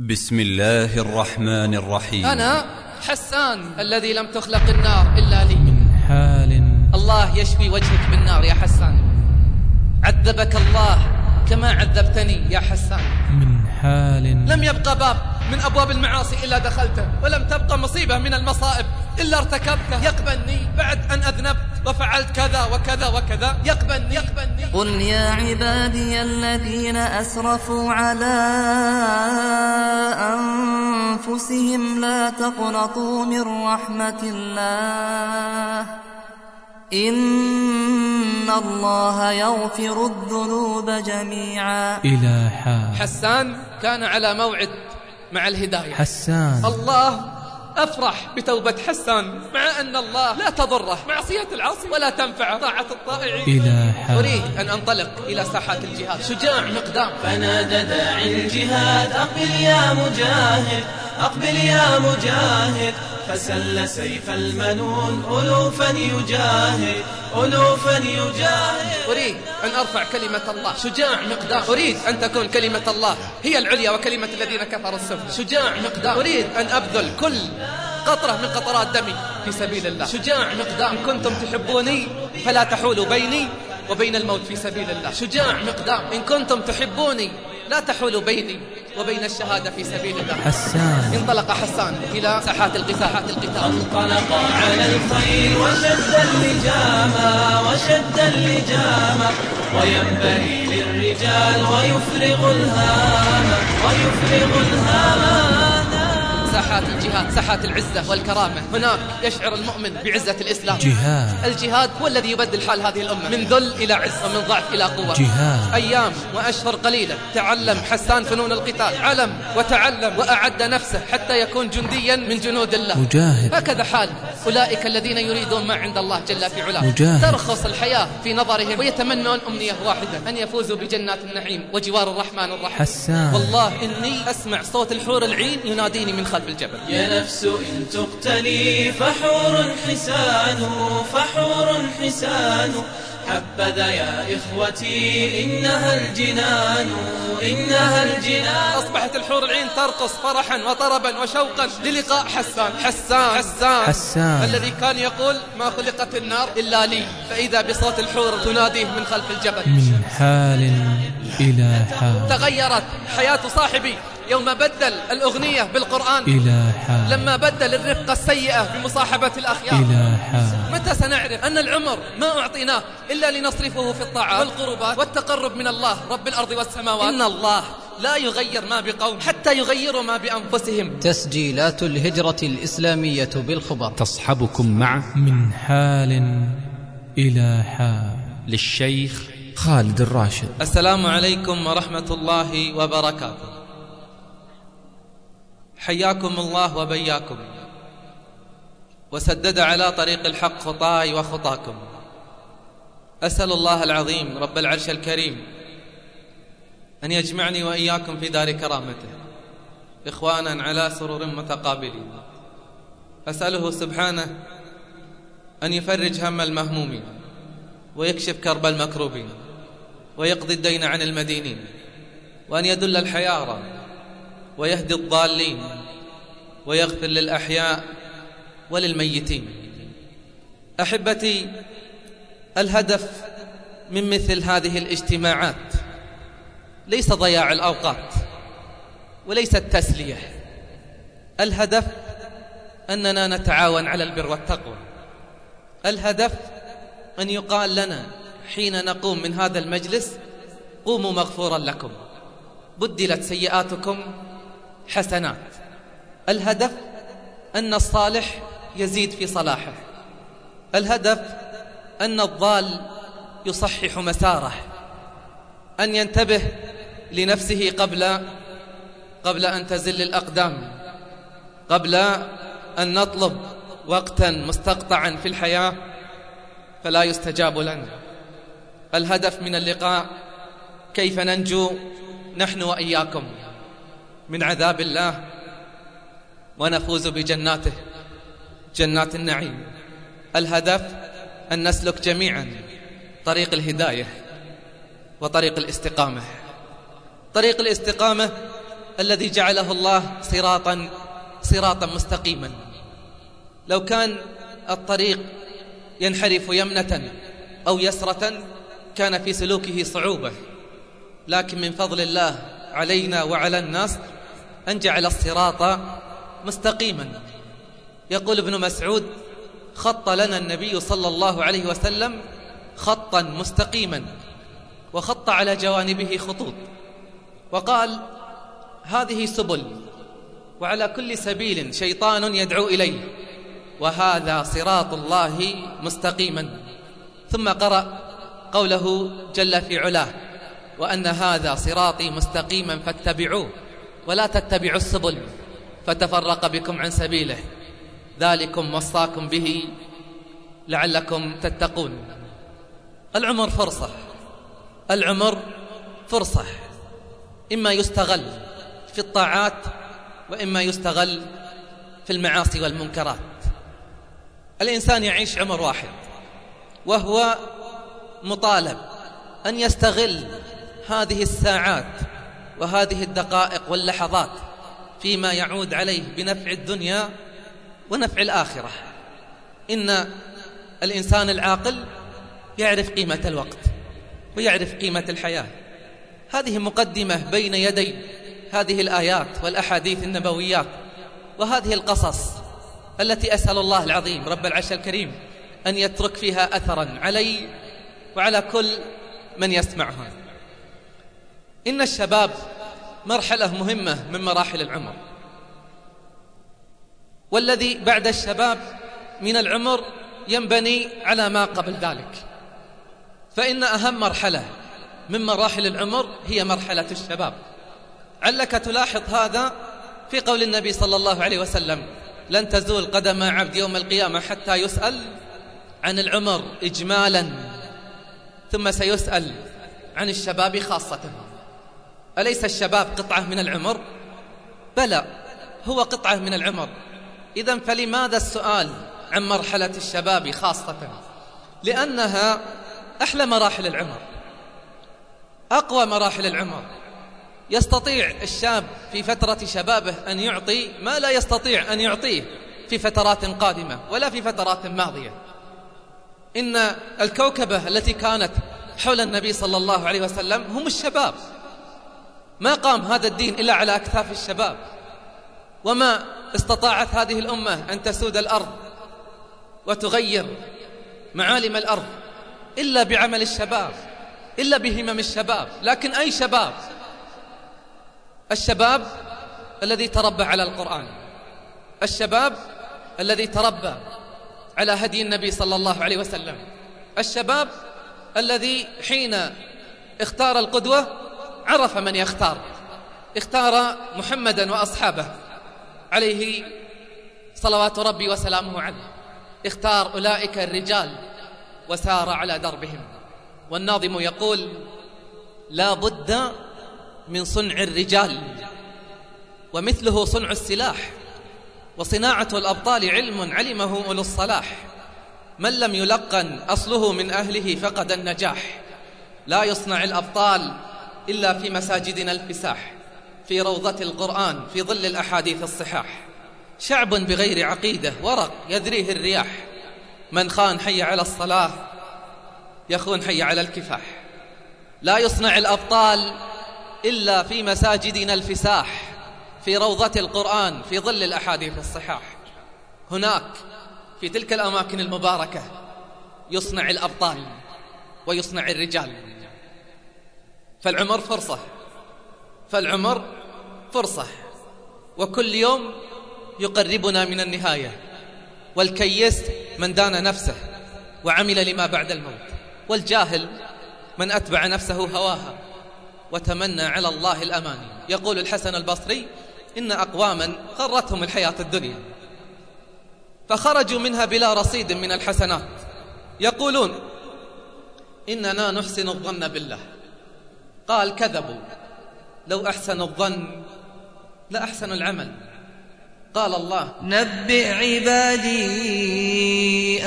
بسم الله الرحمن الرحيم. أنا حسان الذي لم تخلق النار إلا لي. من حال الله يشفي وجهك من النار يا حسان. عذبك الله كما عذبتني يا حسان. من حال لم يبقى باب من أبواب المعاصي إلا دخلته، ولم تبقى مصيبة من المصائب إلا ارتكبتها. يقبلني بعد أن أذنبت وفعلت كذا وكذا وكذا، يقبلني. قل يا عبادي الذين أسرفوا على أنفسهم لا تقنطوا من رحمة الله إن الله يغفر الذنوب جميعا. إلى حال حسان كان على موعد مع الهداية. حسان الله أفرح بتوبة حسان، مع أن الله لا تضره معصية العاصي ولا تنفع طاعة الطائعين. إلى حال أريد أن أنطلق إلى ساحات الجهاد. شجاع مقدام فنادى داعي الجهاد أقبل يا مجاهد، أقبل يا مجاهد، فسل سيف المنون ألوفا يجاهد، ألوفا يجاهد. أريد أن أرفع كلمة الله. شجاع مقدام. أريد أن تكون كلمة الله هي العليا وكلمة الذين كفروا السفلى. شجاع مقدام. أريد أن أبذل كل قطرة من قطرات دمي في سبيل الله. شجاع مقدام. إن كنتم تحبوني فلا تحولوا بيني وبين الموت في سبيل الله. شجاع مقدام. إن كنتم تحبوني لا تحولوا بيني وبين الشهادة في سبيل الله. حسان انطلق حسان إلى ساحات القتال. انطلق على الخير وشد اللجام، وشد اللجام، وينبغي للرجال ويفرغ الهام، ويفرغ الهام. ساحات الجهاد، ساحات العزة والكرامة. هناك يشعر المؤمن بعزة الإسلام. جهاد. الجهاد هو الذي يبدل حال هذه الأمة من ذل إلى عز ومن ضعف إلى قوة. جهاد. أيام وأشهر قليلة تعلم حسان فنون القتال، علم وتعلم وأعد نفسه حتى يكون جنديا من جنود الله. مجاهد. هكذا حال أولئك الذين يريدون ما عند الله جل في علاه. مجاهد. ترخص الحياة في نظرهم ويتمنون أمنية واحدة، أن يفوزوا بجنات النعيم وجوار الرحمن الرحيم. حسان والله إني أسمع صوت الحور العين يناديني من خلف الجبل. يا نفس إن تقتلي فحور حسان، فحور حسان، حبذا يا إخوتي إنها الجنان، إنها الجنان. أصبحت الحور العين ترقص فرحا وطربا وشوقا للقاء حسان. حسان الذي كان يقول ما خلقت النار إلا لي، فإذا بصوت الحور تناديه من خلف الجبل. من حال إلى حال تغيرت حياة صاحبي يوم بدل الأغنية بالقرآن، إلى حال لما بدل الرفقة السيئة بمصاحبة الأخيار. إلى حال متى سنعرف أن العمر ما أعطيناه إلا لنصرفه في الطاعات والقربات والتقرب من الله رب الأرض والسماوات؟ إن الله لا يغير ما بقوم حتى يغيروا ما بأنفسهم. تسجيلات الهجرة الإسلامية بالخبر تصحبكم مع من حال إلى حال للشيخ خالد الراشد. السلام عليكم ورحمة الله وبركاته. حياكم الله وبياكم، وسدد على طريق الحق خطاي وخطاكم. أسأل الله العظيم رب العرش الكريم أن يجمعني وإياكم في دار كرامته إخوانا على سرور متقابلين. أسأله سبحانه أن يفرج هم المهمومين، ويكشف كرب المكروبين، ويقضي الدين عن المدينين، وأن يدل الحيارى ويهدي الضالين، ويغفر للأحياء وللميتين. أحبتي، الهدف من مثل هذه الاجتماعات ليس ضياع الأوقات وليس التسلية. الهدف أننا نتعاون على البر والتقوى. الهدف أن يقال لنا حين نقوم من هذا المجلس قوموا مغفورا لكم، بدلت سيئاتكم حسنات. الهدف أن الصالح يزيد في صلاحه. الهدف أن الضال يصحح مساره، أن ينتبه لنفسه قبل أن تزل الأقدام، قبل أن نطلب وقتا مستقطعا في الحياة فلا يستجاب لنا. الهدف من اللقاء كيف ننجو نحن وإياكم من عذاب الله ونفوز بجناته، جنات النعيم. الهدف أن نسلك جميعا طريق الهداية وطريق الاستقامة. طريق الاستقامة الذي جعله الله صراطا مستقيما. لو كان الطريق ينحرف يمنة أو يسرة كان في سلوكه صعوبة، لكن من فضل الله علينا وعلى الناس أن جعل الصراط مستقيما. يقول ابن مسعود: خط لنا النبي صلى الله عليه وسلم خطا مستقيما، وخط على جوانبه خطوط، وقال: هذه سبل، وعلى كل سبيل شيطان يدعو إليه، وهذا صراط الله مستقيما. ثم قرأ قوله جل في علاه: وأن هذا صراطي مستقيما فاتبعوه ولا تتبعوا السبل فتفرق بكم عن سبيله ذلكم وصاكم به لعلكم تتقون. العمر فرصة، العمر فرصة، إما يستغل في الطاعات وإما يستغل في المعاصي والمنكرات. الإنسان يعيش عمر واحد، وهو مطالب أن يستغل هذه الساعات وهذه الدقائق واللحظات فيما يعود عليه بنفع الدنيا ونفع الآخرة. إن الإنسان العاقل يعرف قيمة الوقت ويعرف قيمة الحياة. هذه مقدمة بين يدي هذه الآيات والأحاديث النبويات وهذه القصص التي أسأل الله العظيم رب العرش الكريم أن يترك فيها أثرا علي وعلى كل من يسمعها. إن الشباب مرحلة مهمة من مراحل العمر، والذي بعد الشباب من العمر ينبني على ما قبل ذلك، فإن أهم مرحلة من مراحل العمر هي مرحلة الشباب. علك تلاحظ هذا في قول النبي صلى الله عليه وسلم: لن تزول قدم عبد يوم القيامة حتى يسأل عن العمر إجمالا ثم سيسأل عن الشباب خاصة. أليس الشباب قطعة من العمر؟ بلى، هو قطعة من العمر. إذن فلماذا السؤال عن مرحلة الشباب خاصة؟ لأنها أحلى مراحل العمر، أقوى مراحل العمر. يستطيع الشاب في فترة شبابه أن يعطي ما لا يستطيع أن يعطيه في فترات قادمة ولا في فترات ماضية. إن الكوكبة التي كانت حول النبي صلى الله عليه وسلم هم الشباب. ما قام هذا الدين إلا على أكتاف الشباب، وما استطاعت هذه الأمة أن تسود الأرض وتغير معالم الأرض إلا بعمل الشباب، إلا بهمم الشباب. لكن أي شباب؟ الشباب الذي تربى على القرآن، الشباب الذي تربى على هدي النبي صلى الله عليه وسلم، الشباب الذي حين اختار القدوة عرف من يختار، اختار محمدا وأصحابه عليه صلوات ربي وسلامه عليه، اختار أولئك الرجال وسار على دربهم. والناظم يقول: لا بد من صنع الرجال ومثله صنع السلاح، وصناعة الأبطال علم علمه أولو الصلاح، من لم يلقن أصله من أهله فقد النجاح، لا يصنع الأبطال إلا في مساجدنا الفساح، في روضة القرآن في ظل الأحاديث الصحاح، شعب بغير عقيدة ورق يذريه الرياح، من خان حي على الصلاة يخون حي على الكفاح، لا يصنع الأبطال إلا في مساجدنا الفساح، في روضة القرآن في ظل الأحاديث الصحاح. هناك في تلك الأماكن المباركة يصنع الأبطال ويصنع الرجال. فالعمر فرصة، فالعمر فرصة، وكل يوم يقربنا من النهاية. والكيس من دان نفسه وعمل لما بعد الموت، والجاهل من أتبع نفسه هواها وتمنى على الله الأماني. يقول الحسن البصري: إن أقواما غرتهم الحياة الدنيا فخرجوا منها بلا رصيد من الحسنات، يقولون: إننا نحسن الظن بالله. قال: كذبوا، لو أحسنوا الظن لأحسن العمل. قال الله: نبئ عبادي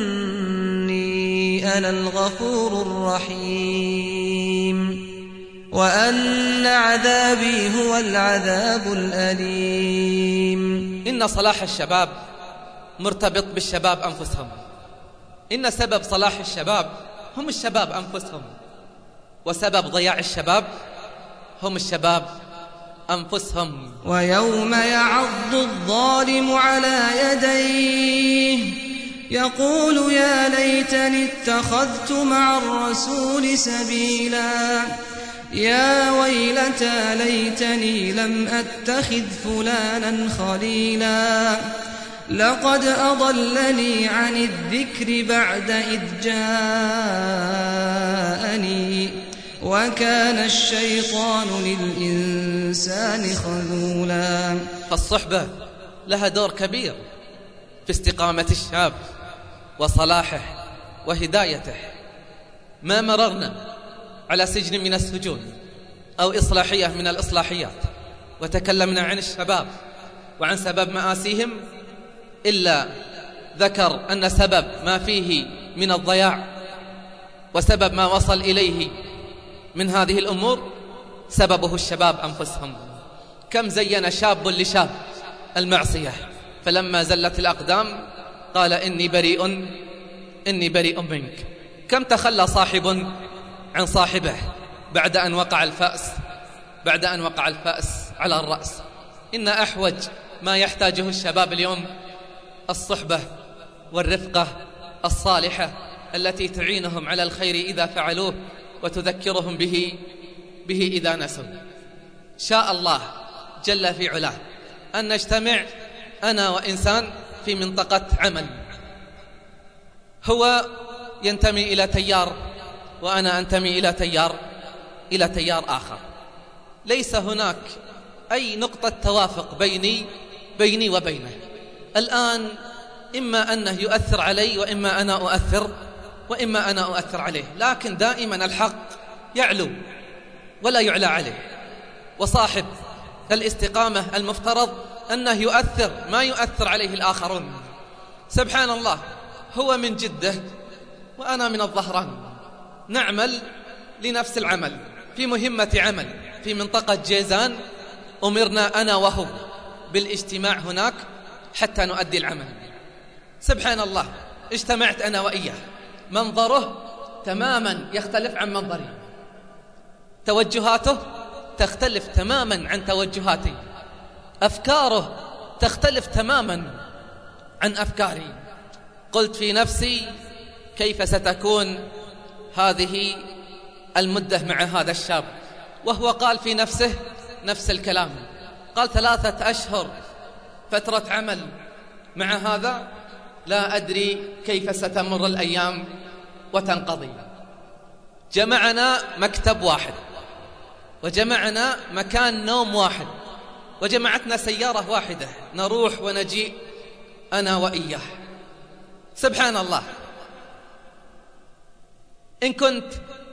أني أنا الغفور الرحيم وأن عذابي هو العذاب الأليم. إن صلاح الشباب مرتبط بالشباب أنفسهم. إن سبب صلاح الشباب هم الشباب أنفسهم، وسبب ضياع الشباب هم الشباب أنفسهم. ويوم يعض الظالم على يديه يقول يا ليتني اتخذت مع الرسول سبيلا يا ويلتى ليتني لم أتخذ فلانا خليلا لقد أضلني عن الذكر بعد إذ جاءني وكان الشيطان للإنسان خذولا. فالصحبة لها دور كبير في استقامة الشاب وصلاحه وهدايته. ما مررنا على سجن من السجون أو إصلاحية من الإصلاحيات وتكلمنا عن الشباب وعن سبب مآسيهم إلا ذكر أن سبب ما فيه من الضياع وسبب ما وصل إليه من هذه الأمور سببه الشباب أنفسهم. كم زين شاب لشاب المعصية فلما زلت الأقدام قال إني بريء منك. كم تخلى صاحب عن صاحبه بعد أن وقع الفأس على الرأس. إن أحوج ما يحتاجه الشباب اليوم الصحبة والرفقة الصالحة التي تعينهم على الخير إذا فعلوه وتذكرهم به إذا نسوا. شاء الله جل في علاه أن نجتمع أنا وإنسان في منطقة عمل، هو ينتمي إلى تيار وأنا أنتمي إلى تيار آخر. ليس هناك أي نقطة توافق بيني وبينه. الآن إما أنه يؤثر علي وإما أنا أؤثر عليه، لكن دائما الحق يعلو ولا يعلى عليه. وصاحب الاستقامة المفترض أنه يؤثر ما يؤثر عليه الآخرون. سبحان الله، هو من جدة وأنا من الظهران، نعمل لنفس العمل في مهمة عمل في منطقة جيزان. أمرنا أنا وهو بالاجتماع هناك حتى نؤدي العمل. سبحان الله، اجتمعت أنا وإياه، منظره تماما يختلف عن منظري، توجهاته تختلف تماما عن توجهاتي، أفكاره تختلف تماما عن أفكاري. قلت في نفسي كيف ستكون هذه المدة مع هذا الشاب، وهو قال في نفسه نفس الكلام. قال 3 أشهر فترة عمل مع هذا، لا أدري كيف ستمر الأيام وتنقضي. جمعنا مكتب واحد، وجمعنا مكان نوم واحد، وجمعتنا سيارة واحدة نروح ونجيء أنا وإياه. سبحان الله، إن كنت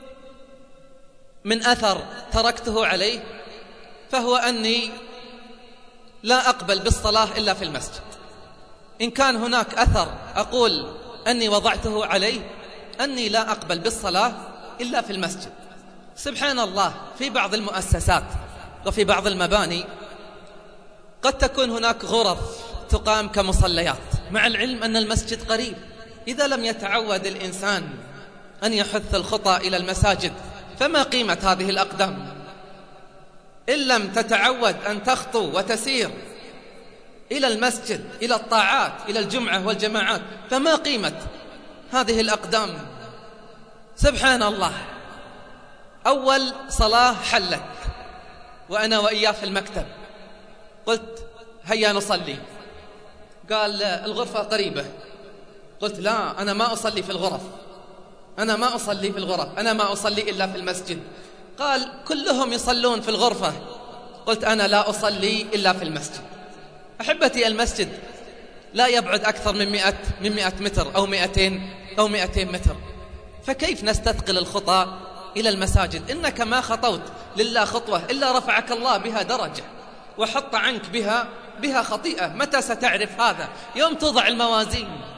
من أثر تركته عليه فهو أني لا أقبل بالصلاة إلا في المسجد. إن كان هناك أثر أقول أني وضعته عليه أني لا أقبل بالصلاة إلا في المسجد. سبحان الله، في بعض المؤسسات وفي بعض المباني قد تكون هناك غرف تقام كمصليات، مع العلم أن المسجد قريب. إذا لم يتعود الإنسان أن يحث الخطى إلى المساجد فما قيمة هذه الأقدام؟ إن لم تتعود أن تخطو وتسير إلى المسجد، إلى الطاعات، إلى الجمعة والجماعات، فما قيمة هذه الأقدام؟ سبحان الله، أول صلاة حلت وأنا وإياه في المكتب، قلت هيا نصلي. قال الغرفة قريبة. قلت لا، أنا ما أصلي في الغرف، أنا ما أصلي إلا في المسجد. قال كلهم يصلون في الغرفة. قلت أنا لا أصلي إلا في المسجد. أحبتي، المسجد لا يبعد أكثر من 100 متر أو 200 متر، فكيف نستثقل الخطى إلى المساجد؟ إنك ما خطوت لله خطوة إلا رفعك الله بها درجة وحط عنك بها خطيئة. متى ستعرف هذا؟ يوم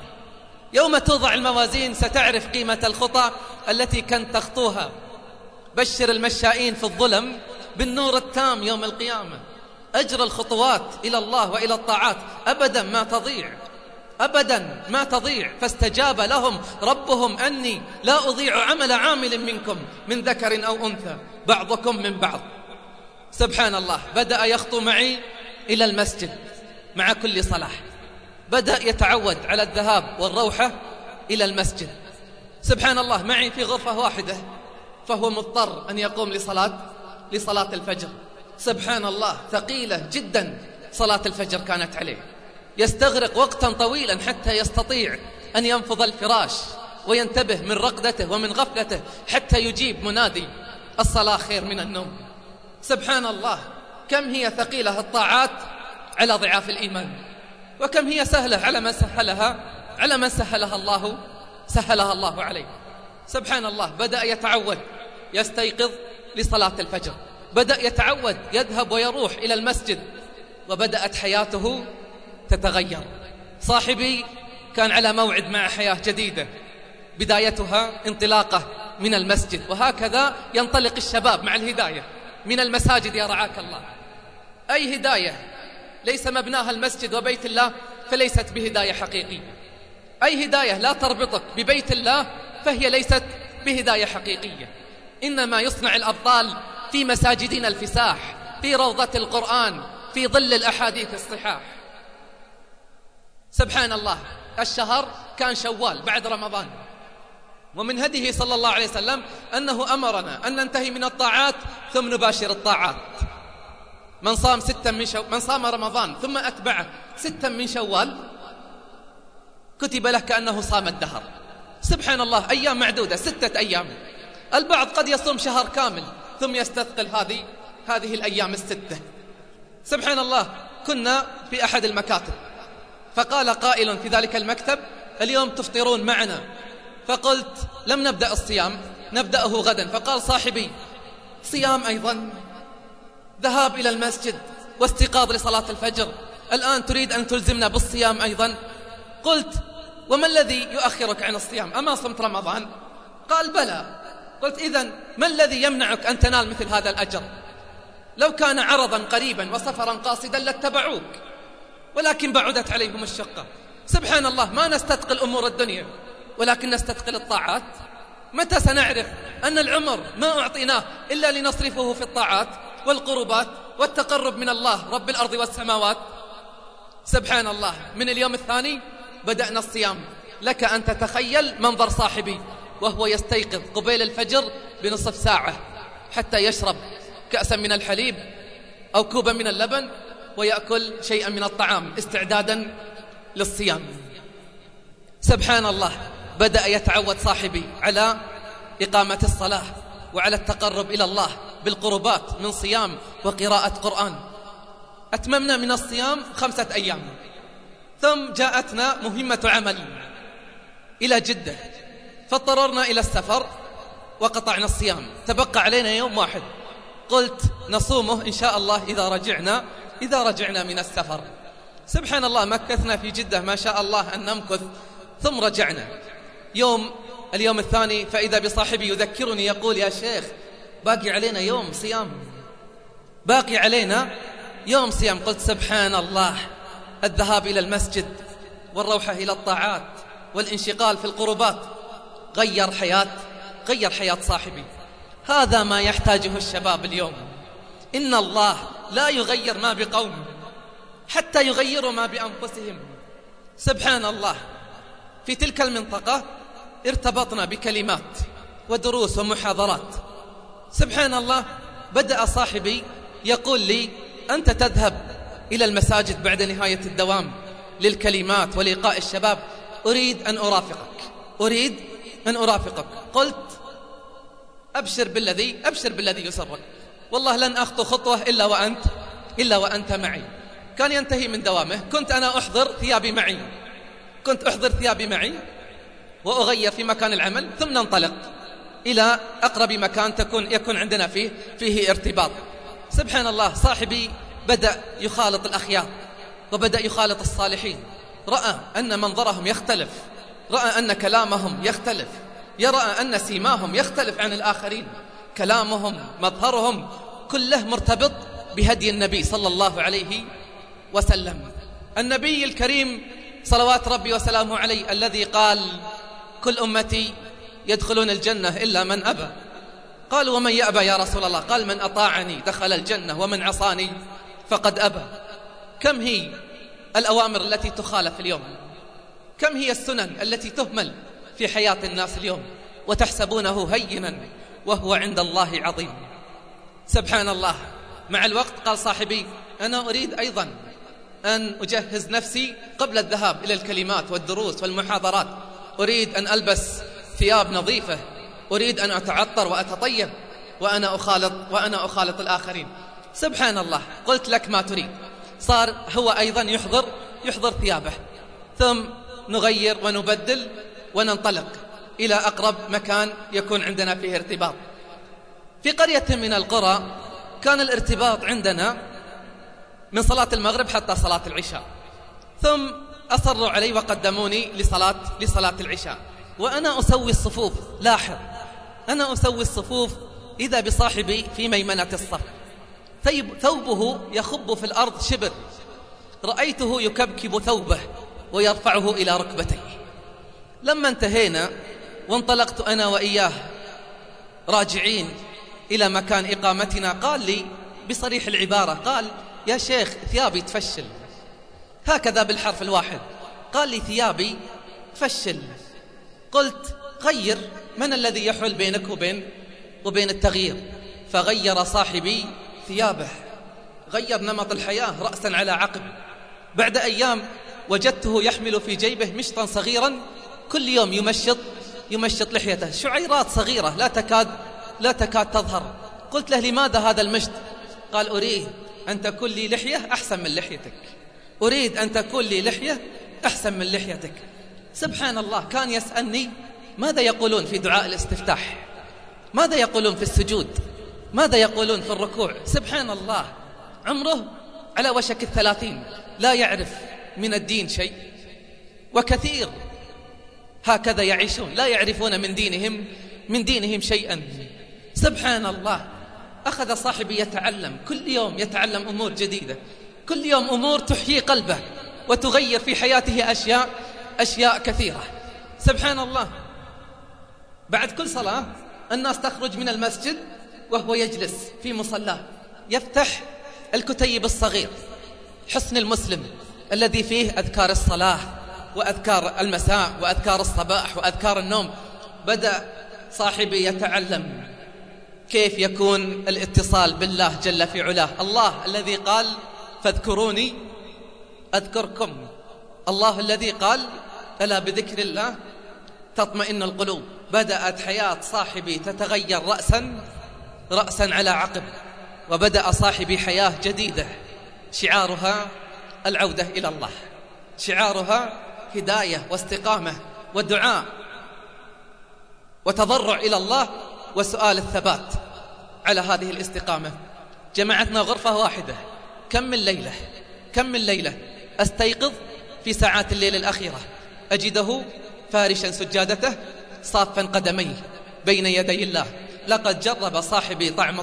توضع الموازين ستعرف قيمة الخطى التي كنت تخطوها بشر المشائين في الظلم بالنور التام يوم القيامة. أجر الخطوات إلى الله وإلى الطاعات أبدا ما تضيع، أبدا ما تضيع. فاستجاب لهم ربهم أني لا أضيع عمل عامل منكم من ذكر أو أنثى بعضكم من بعض. سبحان الله، بدأ يخطو معي إلى المسجد مع كل صلاة، بدأ يتعود على الذهاب والروحة إلى المسجد. سبحان الله، معي في غرفة واحدة، فهو مضطر أن يقوم لصلاة الفجر. سبحان الله، ثقيلة جدا صلاة الفجر كانت عليه، يستغرق وقتا طويلا حتى يستطيع أن ينفض الفراش وينتبه من رقدته ومن غفلته حتى يجيب منادي الصلاة خير من النوم. سبحان الله، كم هي ثقيلة الطاعات على ضعاف الإيمان، وكم هي سهلة على من سهلها الله عليه. سبحان الله، بدأ يتعود يستيقظ لصلاة الفجر، بدأ يتعود يذهب ويروح إلى المسجد، وبدأت حياته تتغير. صاحبي كان على موعد مع حياة جديدة بدايتها انطلاقه من المسجد، وهكذا ينطلق الشباب مع الهداية من المساجد يا رعاك الله. أي هداية ليس مبناها المسجد وبيت الله فليست بهداية حقيقية، أي هداية لا تربطك ببيت الله فهي ليست بهداية حقيقية. إنما يصنع الأبطال في مساجدنا الفساح، في روضة القرآن، في ظل الأحاديث الصحاح. سبحان الله، الشهر كان شوال بعد رمضان، ومن هديه صلى الله عليه وسلم أنه أمرنا أن ننتهي من الطاعات ثم نباشر الطاعات. من صام رمضان ثم أتبعه 6 من شوال كتب له كأنه صام الدهر. سبحان الله، أيام معدودة، 6 أيام. البعض قد يصوم شهر كامل ثم يستثقل هذه الأيام 6. سبحان الله، كنا في أحد المكاتب فقال قائل في ذلك المكتب: اليوم تفطرون معنا. فقلت: لم نبدأ الصيام، نبدأه غدا. فقال صاحبي: صيام أيضا، ذهاب إلى المسجد واستيقاظ لصلاة الفجر، الآن تريد أن تلزمنا بالصيام أيضا؟ قلت: وما الذي يؤخرك عن الصيام؟ أما صمت رمضان؟ قال: بلى. قلت: إذن ما الذي يمنعك أن تنال مثل هذا الأجر؟ لو كان عرضا قريبا وسفرا قاصدا لاتبعوك، ولكن بعدت عليهم الشقة. سبحان الله، ما نستثقل أمور الدنيا ولكن نستثقل الطاعات. متى سنعرف أن العمر ما أعطيناه إلا لنصرفه في الطاعات والقربات والتقرب من الله رب الأرض والسماوات؟ سبحان الله، من اليوم الثاني بدأنا الصيام. لك أن تتخيل منظر صاحبي وهو يستيقظ قبيل الفجر بنصف ساعة حتى يشرب كأسا من الحليب أو كوبا من اللبن ويأكل شيئا من الطعام استعدادا للصيام. سبحان الله، بدأ يتعود صاحبي على إقامة الصلاة وعلى التقرب إلى الله بالقربات من صيام وقراءة قرآن. أتممنا من الصيام 5 أيام، ثم جاءتنا مهمة عمل إلى جدة، فاضطررنا إلى السفر وقطعنا الصيام. تبقى علينا يوم واحد، قلت نصومه إن شاء الله إذا رجعنا من السفر. سبحان الله، مكثنا في جدة ما شاء الله أن نمكث، ثم رجعنا. اليوم الثاني فإذا بصاحبي يذكرني يقول: يا شيخ، باقي علينا يوم صيام، باقي علينا يوم صيام. قلت: سبحان الله، الذهاب إلى المسجد والروحة إلى الطاعات والانشغال في القربات غير حياة صاحبي. هذا ما يحتاجه الشباب اليوم. إن الله لا يغير ما بقوم حتى يغيروا ما بأنفسهم. سبحان الله، في تلك المنطقة ارتبطنا بكلمات ودروس ومحاضرات. سبحان الله، بدأ صاحبي يقول لي: أنت تذهب إلى المساجد بعد نهاية الدوام للكلمات ولقاء الشباب، أريد أن أرافقك. قلت: أبشر بالذي يسرك، والله لن أخطو خطوة إلا وأنت معي. كان ينتهي من دوامه، كنت أنا أحضر ثيابي معي وأغير في مكان العمل، ثم ننطلق إلى أقرب مكان يكون عندنا فيه ارتباط. سبحان الله، صاحبي بدأ يخالط الأخيار وبدأ يخالط الصالحين، رأى أن منظرهم يختلف، رأى أن كلامهم يختلف، يرى أن سيماهم يختلف عن الآخرين. كلامهم، مظهرهم كله مرتبط بهدي النبي صلى الله عليه وسلم. النبي الكريم صلوات ربي وسلامه عليه الذي قال: كل أمتي يدخلون الجنة إلا من أبى. قالوا: ومن يأبى يا رسول الله؟ قال: من أطاعني دخل الجنة ومن عصاني فقد أبى. كم هي الأوامر التي تخالف اليوم؟ كم هي السنن التي تهمل في حياة الناس اليوم وتحسبونه هينا وهو عند الله عظيم؟ سبحان الله. مع الوقت قال صاحبي: أنا أريد أيضا أن أجهز نفسي قبل الذهاب إلى الكلمات والدروس والمحاضرات، أريد أن ألبس ثياب نظيفة، أريد أن أتعطر وأتطيب وأنا أخالط الآخرين. سبحان الله. قلت لك ما تريد. صار هو أيضا يحضر ثيابه، ثم نغير ونبدل وننطلق إلى أقرب مكان يكون عندنا فيه ارتباط. في قرية من القرى كان الارتباط عندنا من صلاة المغرب حتى صلاة العشاء، ثم أصروا علي وقدموني لصلاة العشاء، وأنا أسوي الصفوف. لاحظ، أنا أسوي الصفوف إذا بصاحبي في ميمنة الصف ثوبه يخب في الأرض شبر، رأيته يكبكب ثوبه ويرفعه إلى ركبتيه. لما انتهينا وانطلقت أنا وإياه راجعين إلى مكان إقامتنا، قال لي بصريح العبارة، قال: يا شيخ ثيابي تفشل. هكذا بالحرف الواحد قال لي: ثيابي تفشل. قلت: غير، من الذي يحول بينك وبين التغيير؟ فغير صاحبي ثيابه، غير نمط الحياة رأسا على عقب. بعد أيام وجدته يحمل في جيبه مشطا صغيرا، كل يوم يمشط لحيته، شعيرات صغيرة لا تكاد تظهر. قلت له: لماذا هذا المشط؟ قال: أريد أن تكون لي لحية أحسن من لحيتك، أريد أن تكون لي لحية أحسن من لحيتك. سبحان الله. كان يسألني: ماذا يقولون في دعاء الاستفتاح؟ ماذا يقولون في السجود؟ ماذا يقولون في الركوع؟ سبحان الله. عمره على وشك 30، لا يعرف من الدين شيء، وكثير هكذا يعيشون لا يعرفون من دينهم شيئا. سبحان الله. أخذ صاحبي يتعلم، كل يوم يتعلم أمور جديدة، كل يوم أمور تحيي قلبه وتغير في حياته أشياء كثيرة. سبحان الله. بعد كل صلاة الناس تخرج من المسجد وهو يجلس في مصلاه، يفتح الكتيب الصغير حصن المسلم الذي فيه أذكار الصلاة وأذكار المساء وأذكار الصباح وأذكار النوم. بدأ صاحبي يتعلم كيف يكون الاتصال بالله جل في علاه، الله الذي قال: فاذكروني أذكركم، الله الذي قال: ألا بذكر الله تطمئن القلوب. بدأت حياة صاحبي تتغير رأسا على عقب، وبدأ صاحبي حياة جديدة شعارها العودة إلى الله، شعارها هداية واستقامة ودعاء وتضرع إلى الله وسؤال الثبات على هذه الاستقامة. جمعتنا غرفة واحدة. كم من ليلة أستيقظ في ساعات الليل الأخيرة أجده فارشا سجادته صافا قدميه بين يدي الله. لقد جرب صاحبي طعم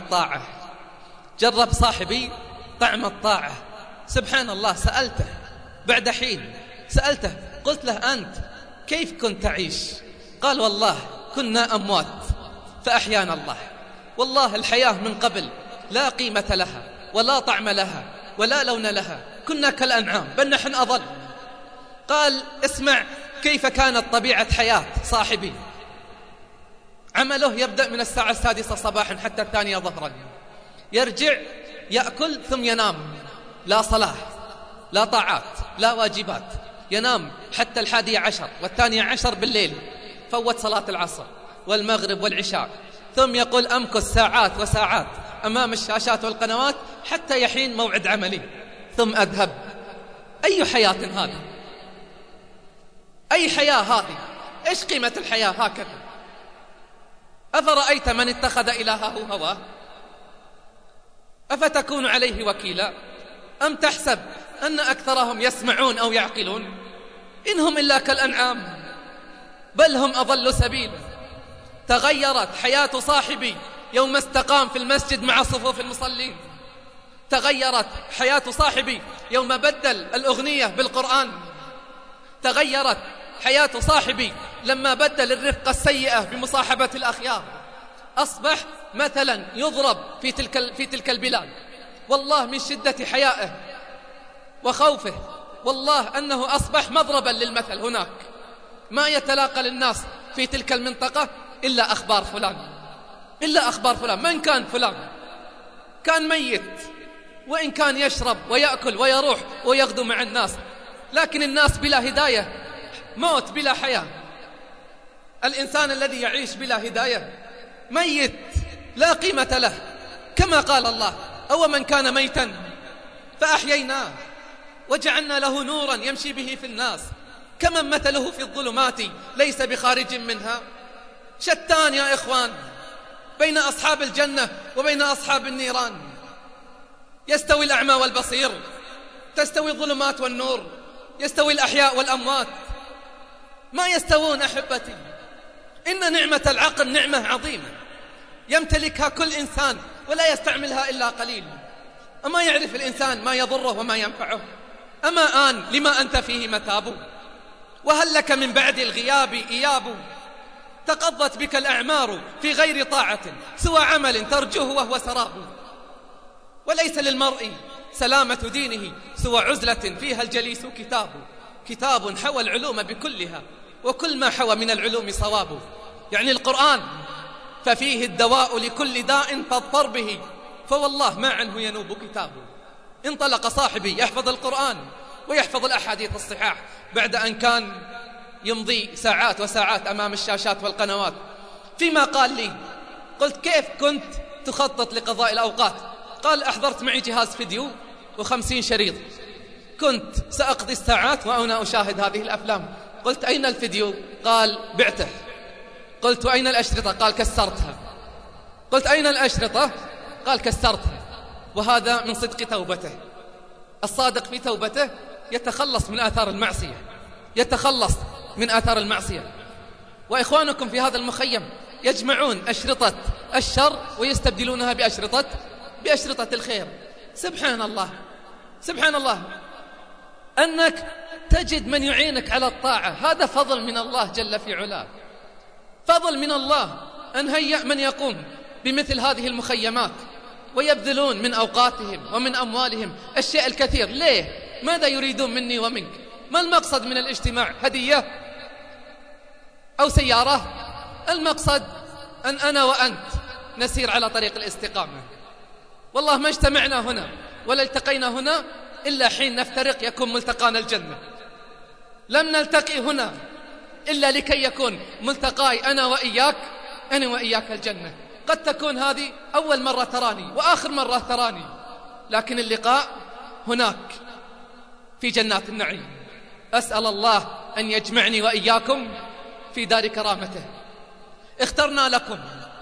الطاعة. سبحان الله. سألته بعد حين، قلت له: أنت كيف كنت تعيش؟ قال: والله كنا أموات فأحيانا الله. والله الحياة من قبل لا قيمة لها ولا طعم لها ولا لون لها، كنا كالأنعام بل نحن أضل. قال: اسمع كيف كانت طبيعة حياة صاحبي. عمله يبدأ من الساعة 6 صباحا حتى 2 ظهرا، يرجع يأكل ثم ينام، لا صلاة لا طاعات لا واجبات، ينام حتى 11 و12 بالليل، فوت صلاة العصر والمغرب والعشاء، ثم يقول: أمكث ساعات وساعات أمام الشاشات والقنوات حتى يحين موعد عملي ثم أذهب. أي حياة هذه؟ أي حياة هذه؟ إيش قيمة الحياة هكذا؟ أفرأيت من اتخذ إلهه هواه؟ أفتكون عليه وكيلا؟ أم تحسب أن أكثرهم يسمعون أو يعقلون؟ إنهم إلا كالأنعام بل هم أضل سبيلا. تغيرت حياة صاحبي يوم استقام في المسجد مع صفوف المصلين. تغيرت حياة صاحبي يوم بدل الأغنية بالقرآن. تغيرت حياة صاحبي لما بدل الرفقة السيئة بمصاحبة الأخيار. أصبح مثلا يضرب في تلك البلاد، والله من شدة حيائه وخوفه، والله أنه أصبح مضربا للمثل. هناك ما يتلاقى للناس في تلك المنطقة إلا أخبار فلان، إلا أخبار فلان. من كان فلان؟ كان ميت، وإن كان يشرب ويأكل ويروح ويغدو مع الناس، لكن الناس بلا هداية، موت بلا حياة. الإنسان الذي يعيش بلا هداية ميت لا قيمة له، كما قال الله: أو من كان ميتا فأحييناه وجعلنا له نورا يمشي به في الناس كمن مثله في الظلمات ليس بخارج منها. شتان يا إخوان بين أصحاب الجنة وبين أصحاب النيران. يستوي الأعمى والبصير؟ تستوي الظلمات والنور؟ يستوي الأحياء والأموات؟ ما يستوون أحبتي. إن نعمة العقل نعمة عظيمة يمتلكها كل إنسان ولا يستعملها إلا قليل. أما يعرف الإنسان ما يضره وما ينفعه؟ أما آن لما أنت فيه متاب، وهل لك من بعد الغياب إياب؟ تقضت بك الأعمار في غير طاعة سوى عمل ترجوه وهو سراب. وليس للمرء سلامة دينه سوى عزلة فيها الجليس كتاب حوى العلوم بكلها وكل ما حوى من العلوم صواب. يعني القرآن ففيه الدواء لكل داء فاضطر به، فوالله ما عنه ينوب كتابه. انطلق صاحبي يحفظ القرآن ويحفظ الأحاديث الصحاح بعد أن كان يمضي ساعات وساعات أمام الشاشات والقنوات. فيما قال لي قلت: كيف كنت تخطط لقضاء الأوقات؟ قال: أحضرت معي جهاز فيديو و50 شريط، كنت سأقضي الساعات وأنا أشاهد هذه الأفلام. قلت: أين الفيديو؟ قال: بعته. قلت: وأين الأشرطة؟ قال: كسرتها. قلت: أين الأشرطة؟ قال: كسرتها. وهذا من صدق توبته. الصادق في توبته يتخلص من آثار المعصية، يتخلص من آثار المعصية. وإخوانكم في هذا المخيم يجمعون أشرطة الشر ويستبدلونها بأشرطة الخير. سبحان الله، سبحان الله، أنك تجد من يعينك على الطاعة. هذا فضل من الله جل في علاه، فضل من الله أن هيأ من يقوم بمثل هذه المخيمات ويبذلون من أوقاتهم ومن أموالهم الشيء الكثير. ليه؟ ماذا يريدون مني ومنك؟ ما المقصد من الاجتماع؟ هدية أو سيارة؟ المقصد أن أنا وأنت نسير على طريق الاستقامة. والله ما اجتمعنا هنا ولا التقينا هنا إلا حين نفترق يكون ملتقانا الجنة. لم نلتقي هنا إلا لكي يكون ملتقاي أنا وإياك الجنة. قد تكون هذه أول مرة تراني وآخر مرة تراني، لكن اللقاء هناك في جنات النعيم. أسأل الله أن يجمعني وإياكم في دار كرامته. اخترنا لكم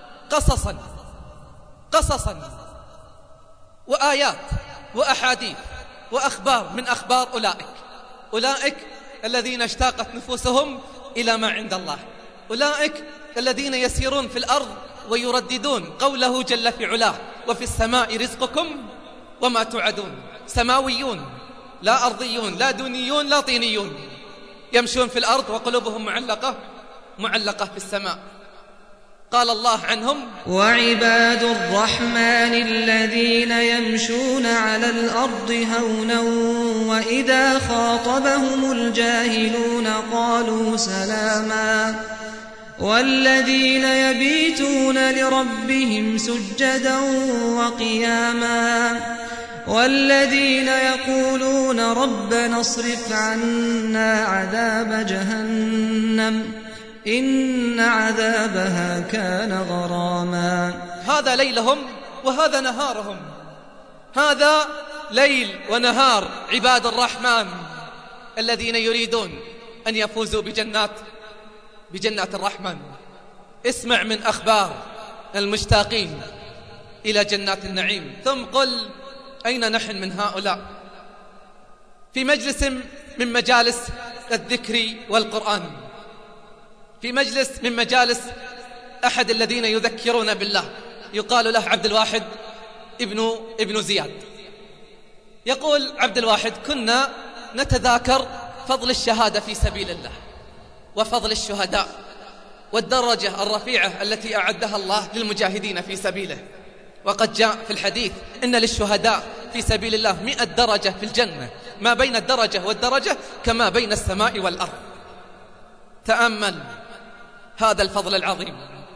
قصصا وآيات وأحاديث وأخبار من أخبار أولئك الذين اشتاقت نفوسهم إلى ما عند الله، أولئك الذين يسيرون في الأرض ويرددون قوله جل في علاه: وفي السماء رزقكم وما توعدون. سماويون لا أرضيون، لا دونيون لا طينيون، يمشون في الأرض وقلوبهم معلقة في السماء. قال الله عنهم: وعباد الرحمن الذين يمشون على الأرض هونا وإذا خاطبهم الجاهلون قالوا سلاما والذين يبيتون لربهم سجدا وقياما والذين يقولون ربنا اصرف عنا عذاب جهنم إن عذابها كان غراما. هذا ليلهم وهذا نهارهم، هذا ليل ونهار عباد الرحمن الذين يريدون أن يفوزوا بجنات الرحمن. اسمع من أخبار المشتاقين إلى جنات النعيم، ثم قل أين نحن من هؤلاء. في مجلس من مجالس الذكر والقرآن، في مجلس من مجالس أحد الذين يذكرون بالله، يقال له عبد الواحد ابن زياد. يقول عبد الواحد: كنا نتذاكر فضل الشهادة في سبيل الله وفضل الشهداء والدرجة الرفيعة التي أعدها الله للمجاهدين في سبيله. وقد جاء في الحديث إن للشهداء في سبيل الله 100 درجة في الجنة، ما بين الدرجة والدرجة كما بين السماء والأرض. تأمل هذا الفضل العظيم.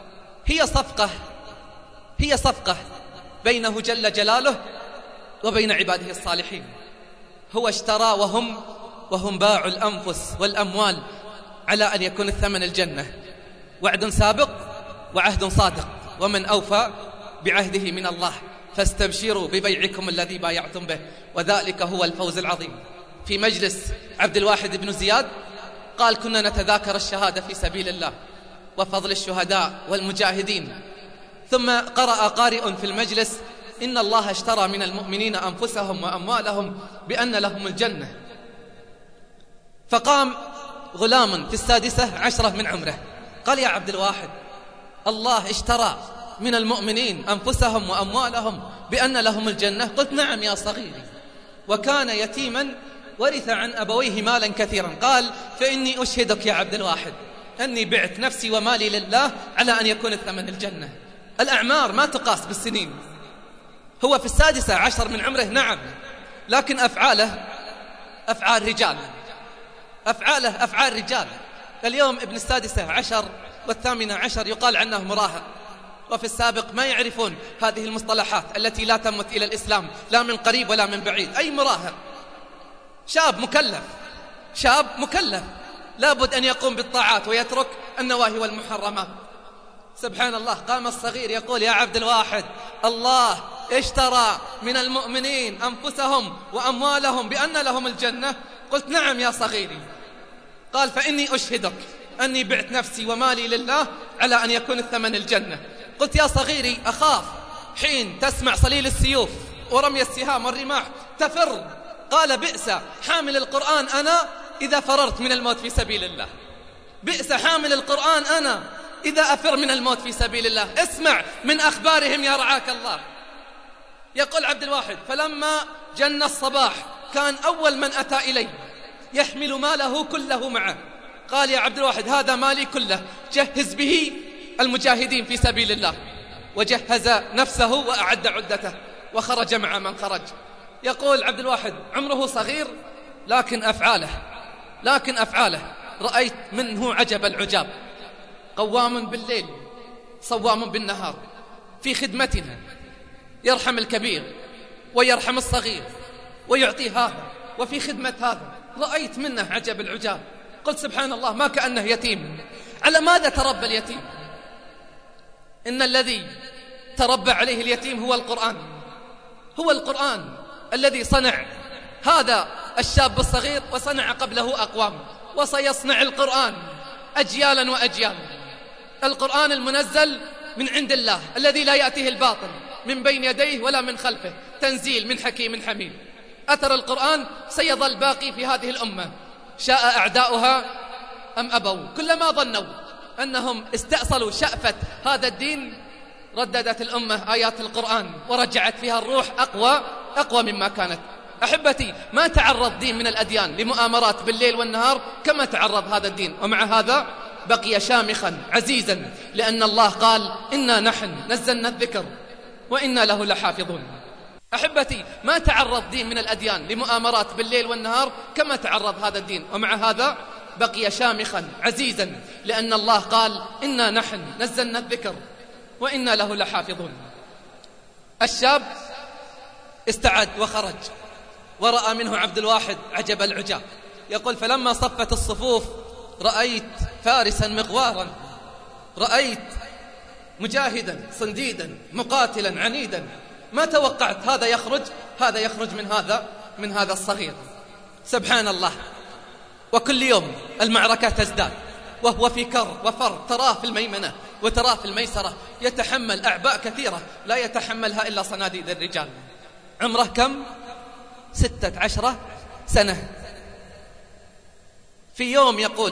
هي صفقة بينه جل جلاله وبين عباده الصالحين. هو اشترى وهم باعوا الأنفس والأموال على أن يكون الثمن الجنة. وعد سابق وعهد صادق، ومن أوفى بعهده من الله، فاستبشروا ببيعكم الذي بايعتم به، وذلك هو الفوز العظيم. في مجلس عبد الواحد بن زياد قال: كنا نتذاكر الشهادة في سبيل الله وفضل الشهداء والمجاهدين، ثم قرأ قارئ في المجلس: إن الله اشترى من المؤمنين أنفسهم وأموالهم بأن لهم الجنة. فقام غلام في 16 من عمره قال: يا عبد الواحد، الله اشترى من المؤمنين أنفسهم وأموالهم بأن لهم الجنة؟ قلت: نعم يا صغيري. وكان يتيما ورث عن أبويه مالا كثيرا. قال: فإني أشهدك يا عبد الواحد أني بعت نفسي ومالي لله على أن يكون الثمن الجنة. الأعمار ما تقاس بالسنين. هو في 16 من عمره، نعم، لكن أفعاله أفعال رجال، أفعال رجال. اليوم ابن 16 و18 يقال عنه مراهق، وفي السابق ما يعرفون هذه المصطلحات التي لا تمت إلى الإسلام لا من قريب ولا من بعيد. أي مراهق؟ شاب مكلف لابد أن يقوم بالطاعات ويترك النواهي والمحرمات. سبحان الله. قام الصغير يقول: يا عبد الواحد، الله اشترى من المؤمنين أنفسهم وأموالهم بأن لهم الجنة. قلت: نعم يا صغيري. قال: فإني أشهدك أني بعت نفسي ومالي لله على أن يكون الثمن الجنة. قلت: يا صغيري، أخاف حين تسمع صليل السيوف ورمي السهام والرماح تفر. قال: بئس حامل القرآن أنا إذا فررت من الموت في سبيل الله. بئس حامل القرآن أنا إذا أفر من الموت في سبيل الله. اسمع من أخبارهم يا رعاك الله. يقول عبد الواحد: فلما جن الصباح كان أول من أتى إلي يحمل ماله كله معه. قال: يا عبد الواحد، هذا مالي كله، جهز به المجاهدين في سبيل الله. وجهز نفسه وأعد عدته وخرج مع من خرج. يقول عبد الواحد: عمره صغير لكن أفعاله رأيت منه عجب العجاب. قوام بالليل صوام بالنهار في خدمتنا، يرحم الكبير ويرحم الصغير ويعطي هذا وفي خدمة هذا. رأيت منه عجب العجاب. قلت: سبحان الله، ما كأنه يتيم. على ماذا تربى اليتيم؟ إن الذي تربى عليه اليتيم هو القرآن الذي صنع هذا الشاب الصغير وصنع قبله أقوام، وسيصنع القرآن أجيالا وأجيالا. القرآن المنزل من عند الله الذي لا يأتيه الباطل من بين يديه ولا من خلفه، تنزيل من حكيم حميد. أثر القرآن سيظل باقي في هذه الأمة، شاء أعداؤها أم أبوا. كلما ظنوا أنهم استأصلوا شأفة هذا الدين رددت الأمة آيات القرآن ورجعت فيها الروح أقوى مما كانت. أحبتي، ما تعرض دين من الأديان لمؤامرات بالليل والنهار كما تعرض هذا الدين، ومع هذا بقي شامخا عزيزا، لأن الله قال: إنا نحن نزلنا الذكر وإنا له لحافظون. أحبتي، ما تعرض دين من الأديان لمؤامرات بالليل والنهار كما تعرض هذا الدين، ومع هذا بقي شامخا عزيزا، لأن الله قال: إنا نحن نزلنا الذكر وإنا له لحافظون. الشاب استعد وخرج، ورأى منه عبد الواحد عجب العجاب. يقول: فلما صفت الصفوف رأيت فارسا مغوارا، رأيت مجاهدا صنديدا مقاتلا عنيدا. ما توقعت هذا يخرج من هذا الصغير. سبحان الله. وكل يوم المعركة تزداد، وهو في كر وفر، تراه في الميمنة وتراه في الميسرة، يتحمل أعباء كثيرة لا يتحملها إلا صناديد الرجال. عمره كم؟ 16 سنة. في يوم يقول: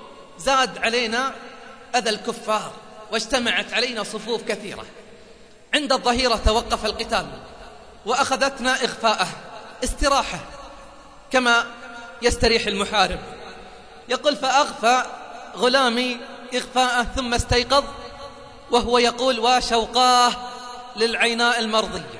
زاد علينا أذى الكفار واجتمعت علينا صفوف كثيرة. عند الظهيرة توقف القتال وأخذتنا إغفاءه، استراحة كما يستريح المحارب. يقول فأغفى غلامي إغفاءه ثم استيقظ وهو يقول وشوقاه للعيناء المرضية،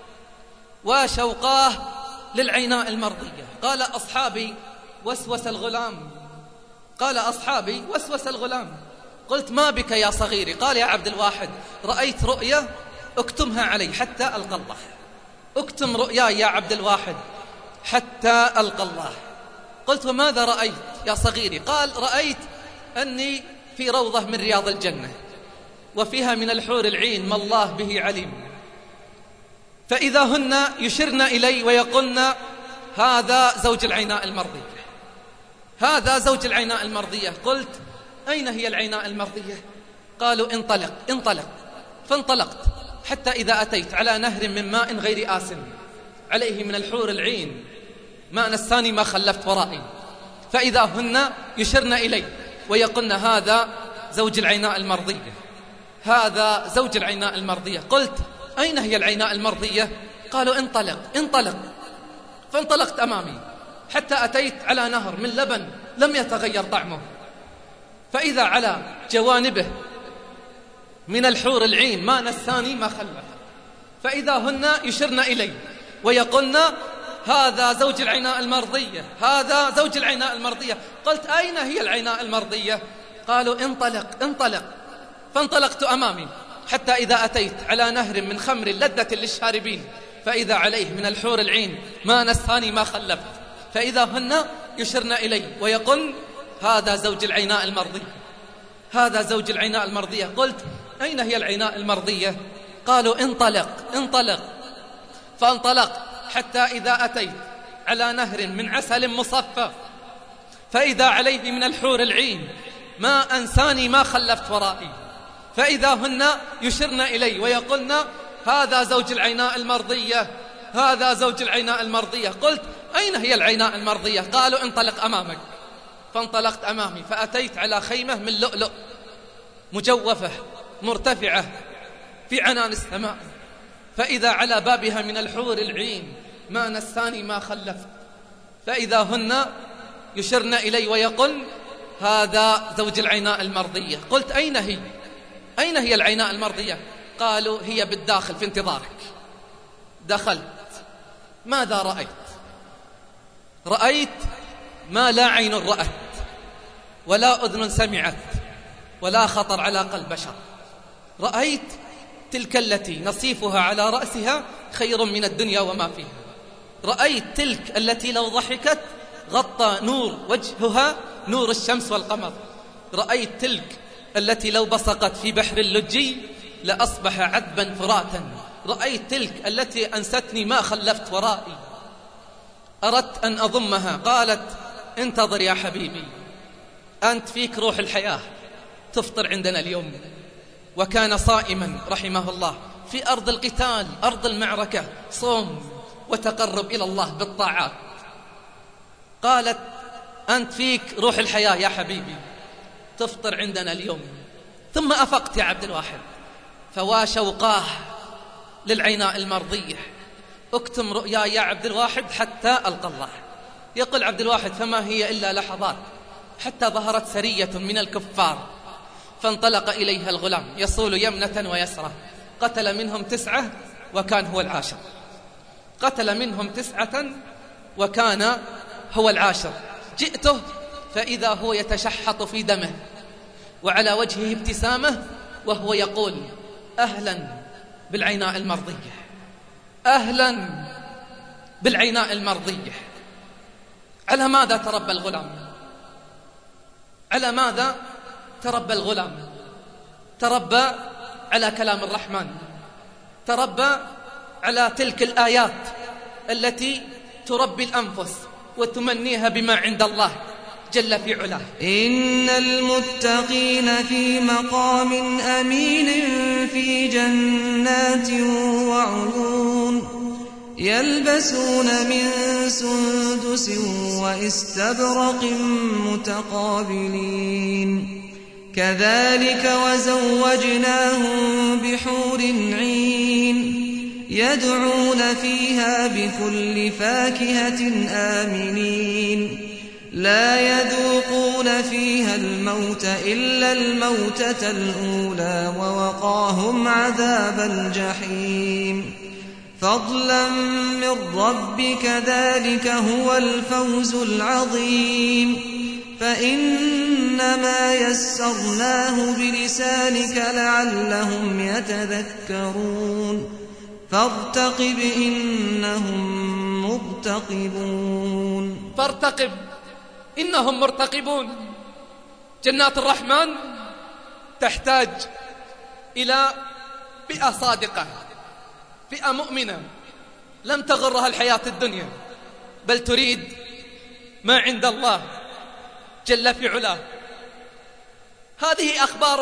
وشوقاه للعيناء المرضية. قال أصحابي وسوس الغلام، قال أصحابي وسوس الغلام. قلت ما بك يا صغيري؟ قال يا عبد الواحد رأيت رؤيا اكتمها علي حتى ألقى الله. اكتم رؤياي يا عبد الواحد حتى ألقى الله. قلت وماذا رأيت يا صغيري؟ قال رأيت أني في روضة من رياض الجنة وفيها من الحور العين ما الله به عليم، فإذا هن يشرن إلي ويقولن هذا زوج العيناء المرضية، هذا زوج العيناء المرضية. قلت أين هي العيناء المرضية؟ قالوا انطلق انطلق. فانطلقت حتى إذا أتيت على نهر من ماء غير آسن عليه من الحور العين ما نساني ما خلفت ورائي، فإذا هن يشرن إلي ويقولن هذا زوج العيناء المرضية، هذا زوج العيناء المرضية. قلت أين هي العيناء المرضية؟ قالوا انطلق انطلق. فانطلقت أمامي حتى أتيت على نهر من لبن لم يتغير طعمه، فإذا على جوانبه من الحور العين ما نساني ما خلف، فإذا هن يشرن إلي ويقولن هذا زوج العيناء المرضية، هذا زوج العيناء المرضية. قلت أين هي العيناء المرضية؟ قالوا انطلق انطلق. فانطلقت أمامي حتى إذا أتيت على نهر من خمر لذة للشاربين، فإذا عليه من الحور العين ما نساني ما خلفت، فإذا هن يشرن إلي ويقولن هذا زوج العيناء المرضية، هذا زوج العيناء المرضية. قلت أين هي العيناء المرضية؟ قالوا انطلق انطلق. فانطلقت حتى إذا أتيت على نهر من عسل مصفى، فإذا عليه من الحور العين ما أنساني ما خلفت ورائي، فإذا هن يشرن إلي ويقولن هذا زوج العيناء المرضية، هذا زوج العيناء المرضية. قلت أين هي العيناء المرضية؟ قالوا انطلق أمامك. فانطلقت أمامي فأتيت على خيمة من لؤلؤ مجوفة مرتفعة في عنان السماء، فإذا على بابها من الحور العين ما نساني ما خلفت، فإذا هن يشرن إلي ويقولن هذا زوج العيناء المرضية. قلت أين هي؟ أين هي العيناء المرضية؟ قالوا هي بالداخل في انتظارك. دخلت. ماذا رأيت؟ رأيت ما لا عين رأت ولا أذن سمعت ولا خطر على قلب بشر. رأيت تلك التي نصيفها على رأسها خير من الدنيا وما فيها. رأيت تلك التي لو ضحكت غطى نور وجهها نور الشمس والقمر. رأيت تلك التي لو بصقت في بحر اللجي لأصبح عذبا فراتا. رأيت تلك التي أنستني ما خلفت ورائي. أردت أن أضمها، قالت انتظر يا حبيبي، أنت فيك روح الحياة، تفطر عندنا اليوم. وكان صائما رحمه الله في أرض القتال، أرض المعركة، صوم وتقرب إلى الله بالطاعات. قالت أنت فيك روح الحياة يا حبيبي، تفطر عندنا اليوم. ثم أفقت يا عبد الواحد، فوا شوقاه للعيناء المرضية. اكتم رؤيا يا عبد الواحد حتى ألقى الله. يقول عبد الواحد فما هي إلا لحظات حتى ظهرت سرية من الكفار، فانطلق إليها الغلام يصول يمنة ويسرى، قتل منهم 9 وكان هو العاشر. قتل منهم 9 وكان هو العاشر. جئته فإذا هو يتشحط في دمه وعلى وجهه ابتسامة وهو يقول أهلا بالعيناء المرضية، أهلا بالعيناء المرضية. على ماذا تربى الغلام؟ على ماذا تربى الغلام؟ تربى على كلام الرحمن، تربى على تلك الآيات التي تربي الأنفس وتمنيها بما عند الله جل في علاه. إن المتقين في مقام أمين في جنات وعيون يلبسون من سندس واستبرق متقابلين كذلك وزوجناهم بحور عين يدعون فيها بكل فاكهة آمنين لا يذوقون فيها الموت إلا الموتة الأولى ووقاهم عذاب الجحيم فضلا من ربك ذلك هو الفوز العظيم فإنما يسرناه بلسانك لعلهم يتذكرون فارتقب إنهم مرتقبون فارتقب إنهم مرتقبون. جنات الرحمن تحتاج إلى فئة صادقة، فئة مؤمنة لم تغرها الحياة الدنيا بل تريد ما عند الله جل في علاه. هذه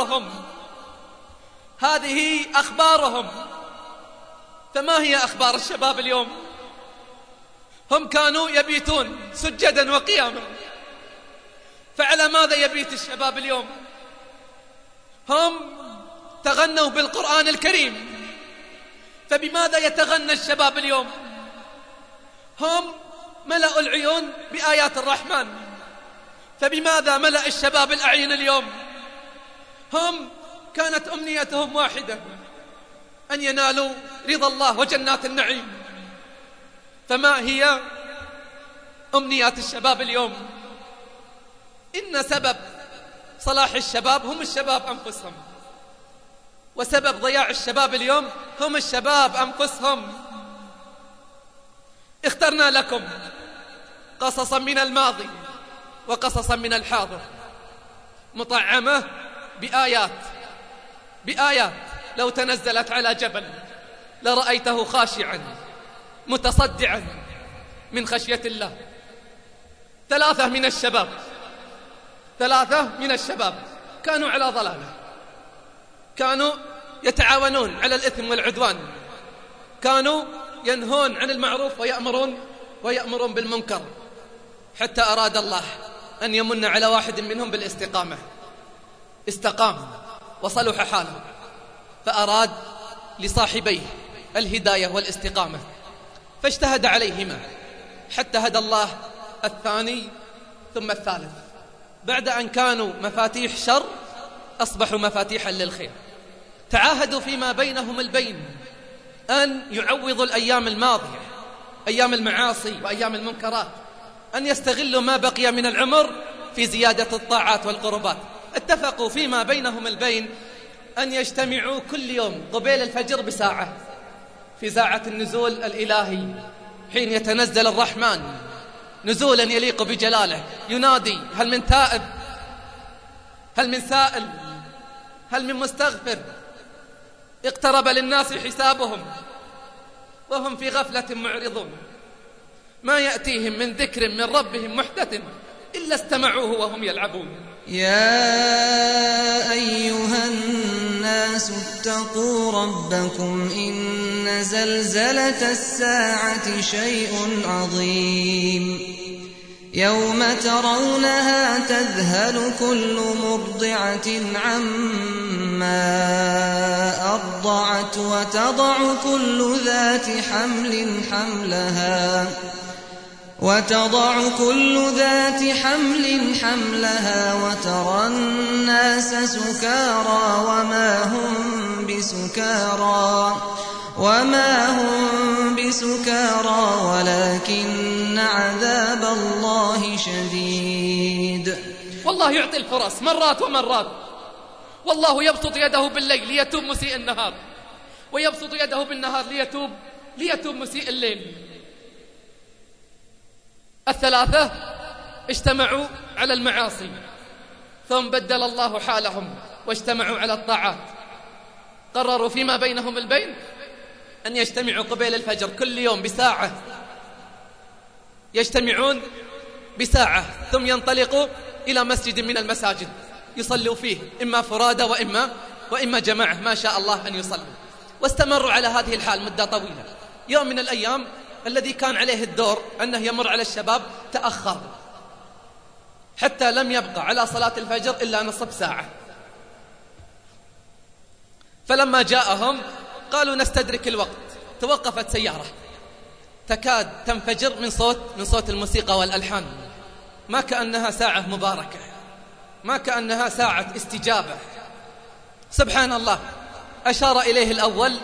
أخبارهم. فما هي أخبار الشباب اليوم؟ هم كانوا يبيتون سجدا وقياما، فعلى ماذا يبيت الشباب اليوم؟ هم تغنوا بالقرآن الكريم، فبماذا يتغنى الشباب اليوم؟ هم ملأوا العيون بآيات الرحمن، فبماذا ملأ الشباب الأعين اليوم؟ هم كانت أمنيتهم واحدة، أن ينالوا رضا الله وجنات النعيم. فما هي أمنيات الشباب اليوم؟ إن سبب صلاح الشباب هم الشباب أنفسهم، وسبب ضياع الشباب اليوم هم الشباب أنفسهم. اخترنا لكم قصصا من الماضي وقصصا من الحاضر مطعمة بآيات لو تنزلت على جبل لرأيته خاشعا متصدعا من خشية الله. ثلاثة من الشباب كانوا على ضلالة، كانوا يتعاونون على الإثم والعدوان، كانوا ينهون عن المعروف ويأمرون بالمنكر، حتى أراد الله أن يمن على واحد منهم بالاستقامة. استقام وصلح حاله، فأراد لصاحبيه الهداية والاستقامة، فاجتهد عليهما حتى هدى الله الثاني ثم الثالث. بعد أن كانوا مفاتيح شر أصبحوا مفاتيحا للخير. تعاهدوا فيما بينهم البين أن يعوضوا الأيام الماضية، أيام المعاصي وأيام المنكرات، أن يستغلوا ما بقي من العمر في زيادة الطاعات والقربات. اتفقوا فيما بينهم البين أن يجتمعوا كل يوم قبيل الفجر بساعة في ساعة النزول الإلهي، حين يتنزل الرحمن نزولا يليق بجلاله، ينادي: هل من تائب؟ هل من سائل؟ هل من مستغفر؟ اقترب للناس حسابهم وهم في غفلة معرضون، ما يأتيهم من ذكر من ربهم محدث إلا استمعوه وهم يلعبون. يا أيها الناس اتقوا ربكم إن زلزلة الساعة شيء عظيم يوم ترونها تذهل كل مرضعة عما أرضعت وتضع كل ذات حمل حملها وترى الناس سكارى وما هم بسكارى ولكن عذاب الله شديد. والله يعطي الفرص مرات ومرات، والله يبسط يده بالليل ليتوب مسيء النهار، ويبسط يده بالنهار ليتوب مسيء الليل. الثلاثة اجتمعوا على المعاصي ثم بدل الله حالهم واجتمعوا على الطاعات. قرروا فيما بينهم البين أن يجتمعوا قبيل الفجر كل يوم بساعة، يجتمعون بساعة ثم ينطلقوا إلى مسجد من المساجد يصلوا فيه، إما فرادى وإما جماعة ما شاء الله أن يصلوا. واستمروا على هذه الحال مدة طويلة. يوم من الأيام الذي كان عليه الدور أنه يمر على الشباب تأخر، حتى لم يبقى على صلاة الفجر إلا نصف ساعة. فلما جاءهم قالوا نستدرك الوقت. توقفت سيارة تكاد تنفجر من صوت الموسيقى والألحان، ما كأنها ساعة مباركة، ما كأنها ساعة استجابة. سبحان الله، أشار إليه الأول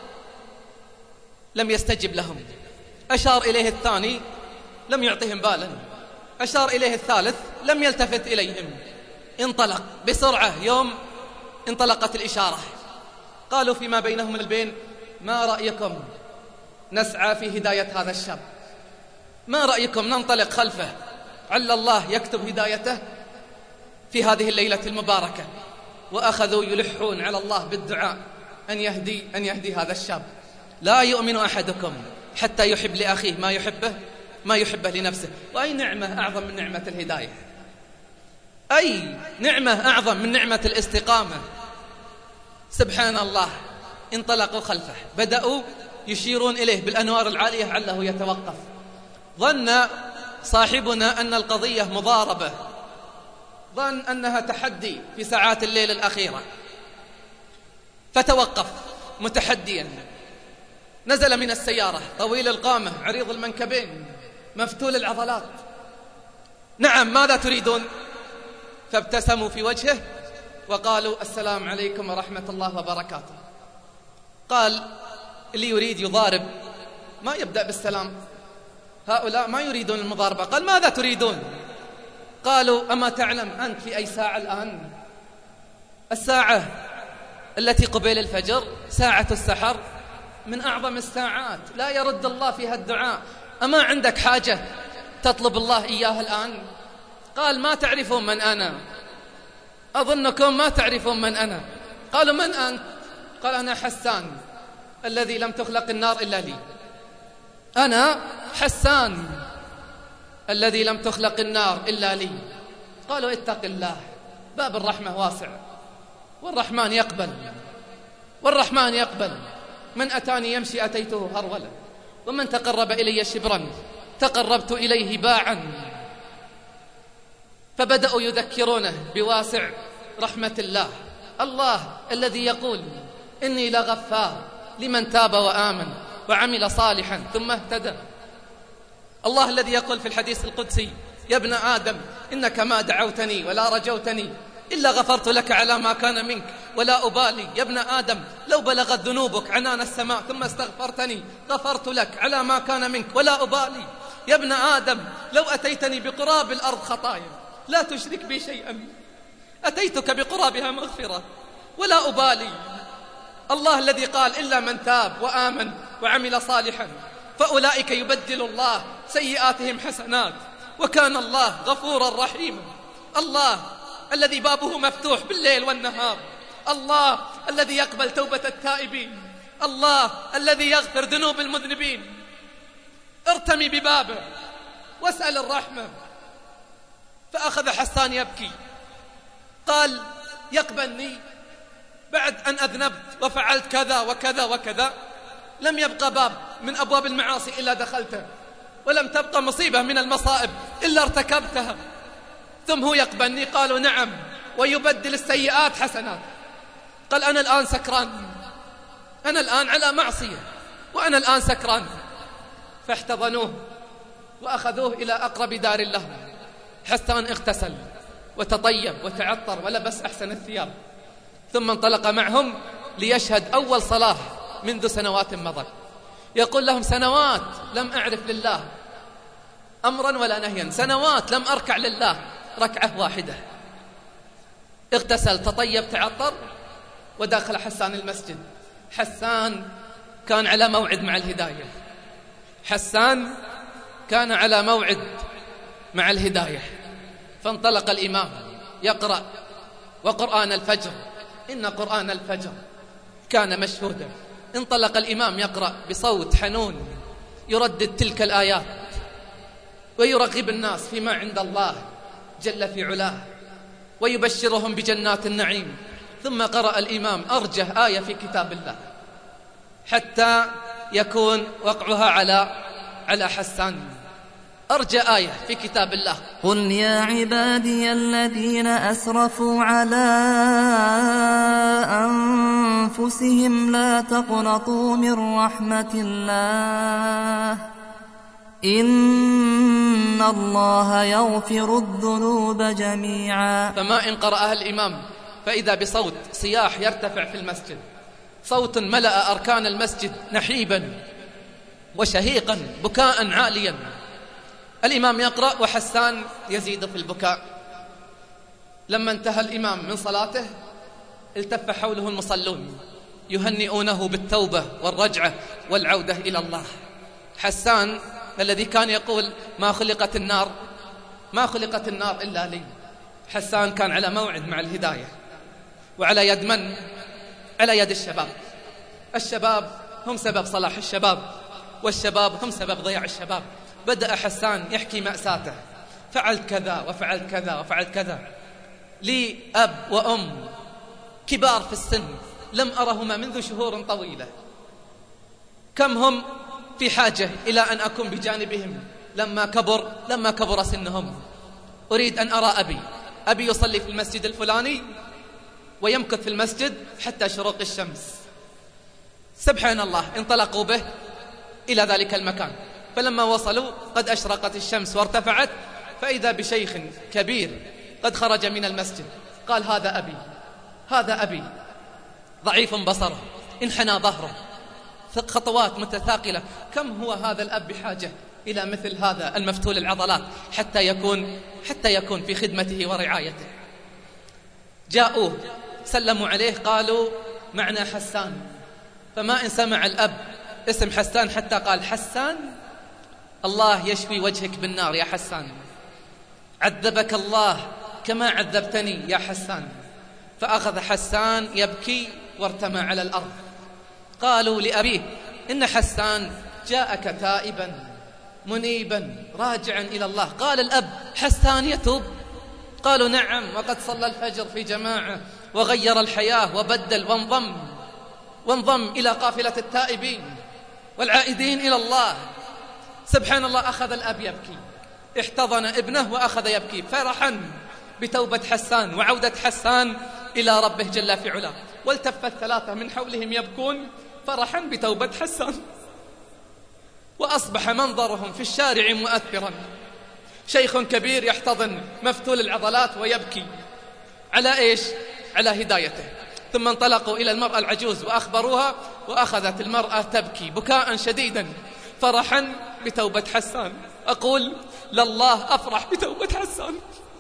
لم يستجب لهم، أشار إليه الثاني لم يعطهم بالا، أشار إليه الثالث لم يلتفت إليهم. انطلق بسرعة. يوم انطلقت الإشارة قالوا فيما بينهم البين: ما رأيكم نسعى في هداية هذا الشاب؟ ما رأيكم ننطلق خلفه عل الله يكتب هدايته في هذه الليلة المباركة؟ وأخذوا يلحون على الله بالدعاء أن يهدي هذا الشاب. لا يؤمن أحدكم حتى يحب لأخيه ما يحبه لنفسه. وأي نعمة أعظم من نعمة الهداية؟ أي نعمة أعظم من نعمة الاستقامة؟ سبحان الله. انطلقوا خلفه، بدأوا يشيرون إليه بالأنوار العالية عله يتوقف. ظن صاحبنا أن القضية مضاربة، ظن أنها تحدي في ساعات الليل الأخيرة، فتوقف متحديا. نزل من السيارة طويل القامة عريض المنكبين مفتول العضلات. نعم، ماذا تريدون؟ فابتسموا في وجهه وقالوا: السلام عليكم ورحمة الله وبركاته. قال: اللي يريد يضارب ما يبدأ بالسلام، هؤلاء ما يريدون المضاربة. قال: ماذا تريدون؟ قالوا: أما تعلم أنت في أي ساعة الآن؟ الساعة التي قبيل الفجر، ساعة السحر، من أعظم الساعات، لا يرد الله فيها الدعاء. أما عندك حاجة تطلب الله إياها الآن؟ قال: ما تعرفون من أنا، أظنكم ما تعرفون من أنا. قالوا: من أنت؟ قال: أنا حسان الذي لم تخلق النار إلا لي. أنا حسان الذي لم تخلق النار إلا لي. قالوا: اتق الله، باب الرحمة واسع، والرحمن يقبل. من أتاني يمشي أتيته هرولا، ومن تقرب إلي شبرا تقربت إليه باعا. فبدأوا يذكرونه بواسع رحمة الله، الله الذي يقول: إني لغفار لمن تاب وآمن وعمل صالحا ثم اهتدى. الله الذي يقول في الحديث القدسي: يا ابن آدم إنك ما دعوتني ولا رجوتني إلا غفرت لك على ما كان منك ولا أبالي. يا ابن آدم لو بلغت ذنوبك عنان السماء ثم استغفرتني غفرت لك على ما كان منك ولا أبالي. يا ابن آدم لو أتيتني بقراب الأرض خطايا لا تشرك بي شيئا أتيتك بقرابها مغفرة ولا أبالي. الله الذي قال: إلا من تاب وآمن وعمل صالحا فأولئك يبدل الله سيئاتهم حسنات وكان الله غفورا رحيما. الله الذي بابه مفتوح بالليل والنهار، الله الذي يقبل توبة التائبين، الله الذي يغفر ذنوب المذنبين. ارتمي ببابه واسأل الرحمة. فأخذ حسان يبكي، قال: يقبلني بعد أن أذنبت وفعلت كذا وكذا وكذا؟ لم يبقى باب من أبواب المعاصي إلا دخلته، ولم تبقى مصيبة من المصائب إلا ارتكبتها، ثم هو يقبلني؟ قالوا: نعم، ويبدل السيئات حسنات. قال: أنا الآن سكران، أنا الآن على معصية، وأنا الآن سكران. فاحتضنوه وأخذوه إلى أقرب دار له. حسان اغتسل وتطيب وتعطر ولبس أحسن الثياب، ثم انطلق معهم ليشهد أول صلاة منذ سنوات مضت. يقول لهم: سنوات لم أعرف لله أمرا ولا نهيا، سنوات لم أركع لله ركعة واحدة. اغتسل تطيب تعطر ودخل حسان المسجد. حسان كان على موعد مع الهداية، حسان كان على موعد مع الهداية. فانطلق الإمام يقرأ، وقرآن الفجر إن قرآن الفجر كان مشهودا. انطلق الإمام يقرأ بصوت حنون يردد تلك الآيات ويرغب الناس فيما عند الله جل في علاه ويبشرهم بجنات النعيم. ثم قرأ الإمام أرجه آية في كتاب الله حتى يكون وقعها على حسان. أرجى آية في كتاب الله: قل يا عبادي الذين أسرفوا على أنفسهم لا تقنطوا من رحمة الله إن الله يغفر الذنوب جميعا. فما إن قرأها الإمام فإذا بصوت صياح يرتفع في المسجد، صوت ملأ أركان المسجد نحيبا وشهيقا بكاء عاليا. الإمام يقرأ وحسان يزيد في البكاء. لما انتهى الإمام من صلاته التف حوله المصلون يهنئونه بالتوبة والرجعة والعودة إلى الله. حسان الذي كان يقول ما خلقت النار إلا لي، حسان كان على موعد مع الهداية، وعلى يد من؟ على يد الشباب. الشباب هم سبب صلاح الشباب، والشباب هم سبب ضياع الشباب. بدأ حسان يحكي مأساته، فعلت كذا وفعلت كذا وفعلت كذا. لي أب وأم كبار في السن لم أرهما منذ شهور طويلة، كم هم في حاجة إلى أن أكون بجانبهم لما كبر سنهم. أريد أن أرى أبي يصلي في المسجد الفلاني ويمكث في المسجد حتى شروق الشمس. سبحان الله، انطلقوا به إلى ذلك المكان، فلما وصلوا قد أشرقت الشمس وارتفعت، فإذا بشيخ كبير قد خرج من المسجد. قال هذا أبي ضعيف بصره، انحنى ظهره، خطوات متثاقلة. كم هو هذا الأب بحاجة إلى مثل هذا المفتول العضلات حتى يكون في خدمته ورعايته. جاءوه سلموا عليه قالوا معنا حسان. فما إن سمع الأب اسم حسان حتى قال حسان الله يشفي وجهك بالنار يا حسان، عذبك الله كما عذبتني يا حسان. فأخذ حسان يبكي وارتمى على الأرض. قالوا لأبيه إن حسان جاءك تائبا منيبا راجعا إلى الله. قال الأب حسان يتوب؟ قالوا نعم، وقد صلى الفجر في جماعة وغير الحياة وبدل وانضم إلى قافلة التائبين والعائدين إلى الله. سبحان الله، أخذ الأب يبكي، احتضن ابنه وأخذ يبكي فرحا بتوبة حسان وعودة حسان إلى ربه جل في علاه. والتف الثلاثة من حولهم يبكون فرحا بتوبة حسان، وأصبح منظرهم في الشارع مؤثرا. شيخ كبير يحتضن مفتول العضلات ويبكي على إيش؟ على هدايته. ثم انطلقوا إلى المرأة العجوز وأخبروها، وأخذت المرأة تبكي بكاء شديدا فرحا بتوبة حسان. أقول لله أفرح بتوبة حسان.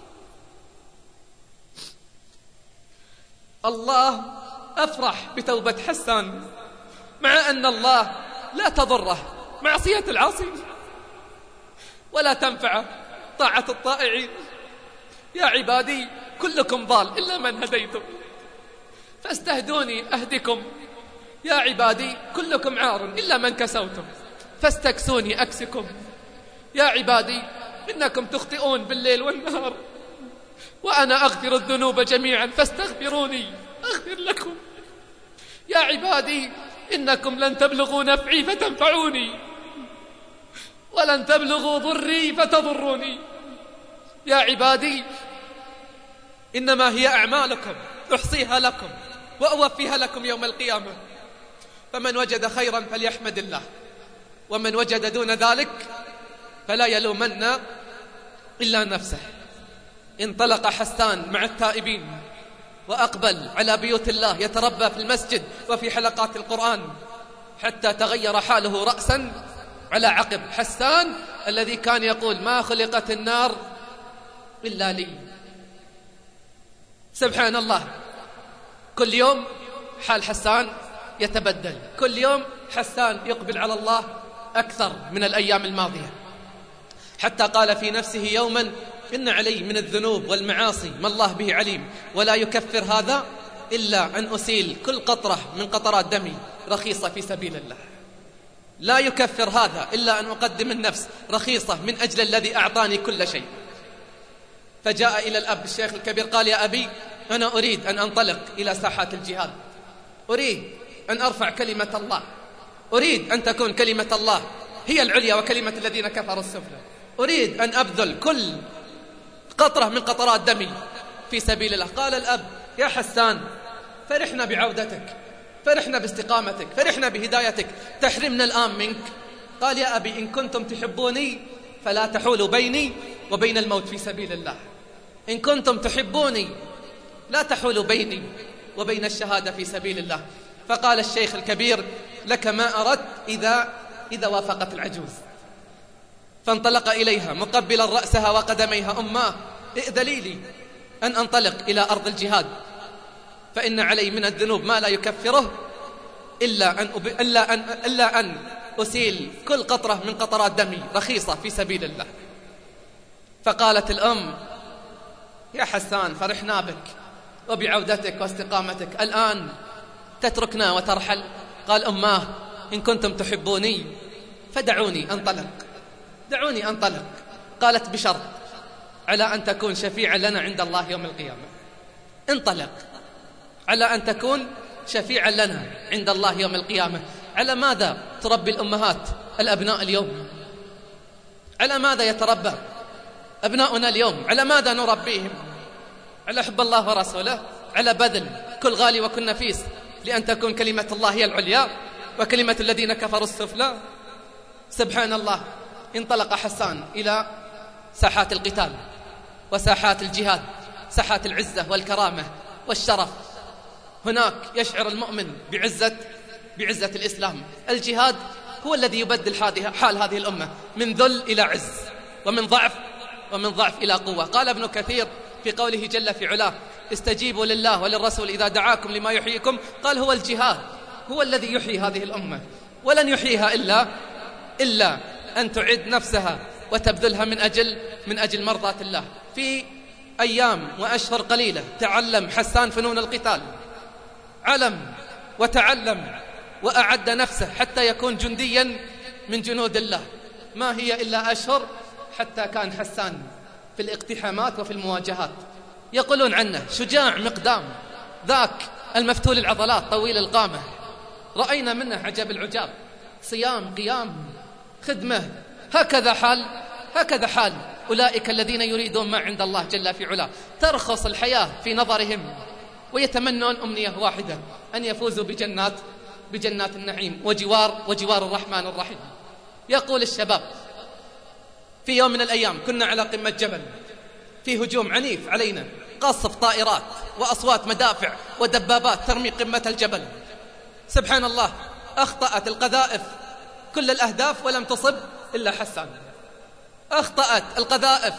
الله أفرح بتوبة حسان، مع أن الله لا تضره معصية العاصي ولا تنفع طاعة الطائعين. يا عبادي كلكم ضال إلا من هديتم فاستهدوني أهدكم. يا عبادي كلكم عار إلا من كسوتم فاستكسوني أكسكم. يا عبادي إنكم تخطئون بالليل والنهار وأنا أغفر الذنوب جميعا فاستغفروني أغفر لكم. يا عبادي إنكم لن تبلغوا نفعي فتنفعوني ولن تبلغوا ضري فتضروني. يا عبادي إنما هي أعمالكم أحصيها لكم وأوفيها لكم يوم القيامة. فمن وجد خيرا فليحمد الله، ومن وجد دون ذلك فلا يلومن إلا نفسه. انطلق حسان مع التائبين وأقبل على بيوت الله يتربى في المسجد وفي حلقات القرآن حتى تغير حاله رأسا على عقب. حسان الذي كان يقول ما خلقت النار إلا لي. سبحان الله، كل يوم حال حسان يتبدل، كل يوم حسان يقبل على الله أكثر من الأيام الماضية، حتى قال في نفسه يوما إن علي من الذنوب والمعاصي ما الله به عليم، ولا يكفر هذا إلا أن أسيل كل قطرة من قطرات دمي رخيصة في سبيل الله. لا يكفر هذا إلا أن أقدم النفس رخيصة من أجل الذي أعطاني كل شيء. فجاء إلى الأب الشيخ الكبير قال يا أبي أنا أريد أن أنطلق إلى ساحات الجهاد، أريد أن أرفع كلمة الله، أريد أن تكون كلمة الله هي العليا وكلمة الذين كفروا السفلى، أريد أن أبذل كل قطرة من قطرات دمي في سبيل الله. قال الأب يا حسان فرحنا بعودتك، فرحنا باستقامتك، فرحنا بهدايتك، تحرمنا الآن منك. قال يا أبي إن كنتم تحبوني فلا تحولوا بيني وبين الموت في سبيل الله. إن كنتم تحبوني لا تحولوا بيني وبين الشهادة في سبيل الله. فقال الشيخ الكبير لك ما أردت إذا وافقت العجوز. فانطلق إليها مقبلا رأسها وقدميها: أماه ائذلي لي أن أنطلق إلى أرض الجهاد، فإن علي من الذنوب ما لا يكفره إلا أن أسيل كل قطرة من قطرات دمي رخيصة في سبيل الله. فقالت الأم: يا حسان فرحنا بك وبعودتك واستقامتك، الآن تتركنا وترحل؟ قال: أماه إن كنتم تحبوني فدعوني أنطلق، دعوني أنطلق. قالت: بشرط على أن تكون شفيعا لنا عند الله يوم القيامة. انطلق على أن تكون شفيعا لنا عند الله يوم القيامة. على ماذا تربي الأمهات الأبناء اليوم؟ على ماذا يتربى أبناؤنا اليوم؟ على ماذا نربيهم؟ على حب الله ورسوله، على بذل كل غالي وكل نفيس لأن تكون كلمة الله هي العليا وكلمة الذين كفروا السفلى. سبحان الله. انطلق حسان إلى ساحات القتال وساحات الجهاد، ساحات العزة والكرامة والشرف. هناك يشعر المؤمن بعزة الإسلام. الجهاد هو الذي يبدل حال هذه الأمة من ذل إلى عز، ومن ضعف إلى قوة. قال ابن كثير في قوله جل في علاه: استجيبوا لله وللرسول إذا دعاكم لما يحييكم. قال: هو الجهاد هو الذي يحيي هذه الأمة، ولن يحييها إلا أن تعد نفسها وتبذلها من أجل مرضاة الله. في أيام وأشهر قليلة تعلم حسان فنون القتال، علم وتعلم وأعد نفسه حتى يكون جنديا من جنود الله. ما هي إلا أشهر حتى كان حسان في الاقتحامات وفي المواجهات. يقولون عنه شجاع مقدام، ذاك المفتول العضلات طويل القامة. رأينا منه عجب العجاب، صيام قيام خدمة. هكذا حال أولئك الذين يريدون ما عند الله جل في علاه. ترخص الحياة في نظرهم ويتمنون أمنية واحدة: أن يفوزوا بجنات النعيم وجوار الرحمن الرحيم. يقول الشباب: في يوم من الأيام كنا على قمة جبل، في هجوم عنيف علينا، قصف طائرات وأصوات مدافع ودبابات ترمي قمة الجبل. سبحان الله، أخطأت القذائف كل الأهداف ولم تصب إلا حسان. أخطأت القذائف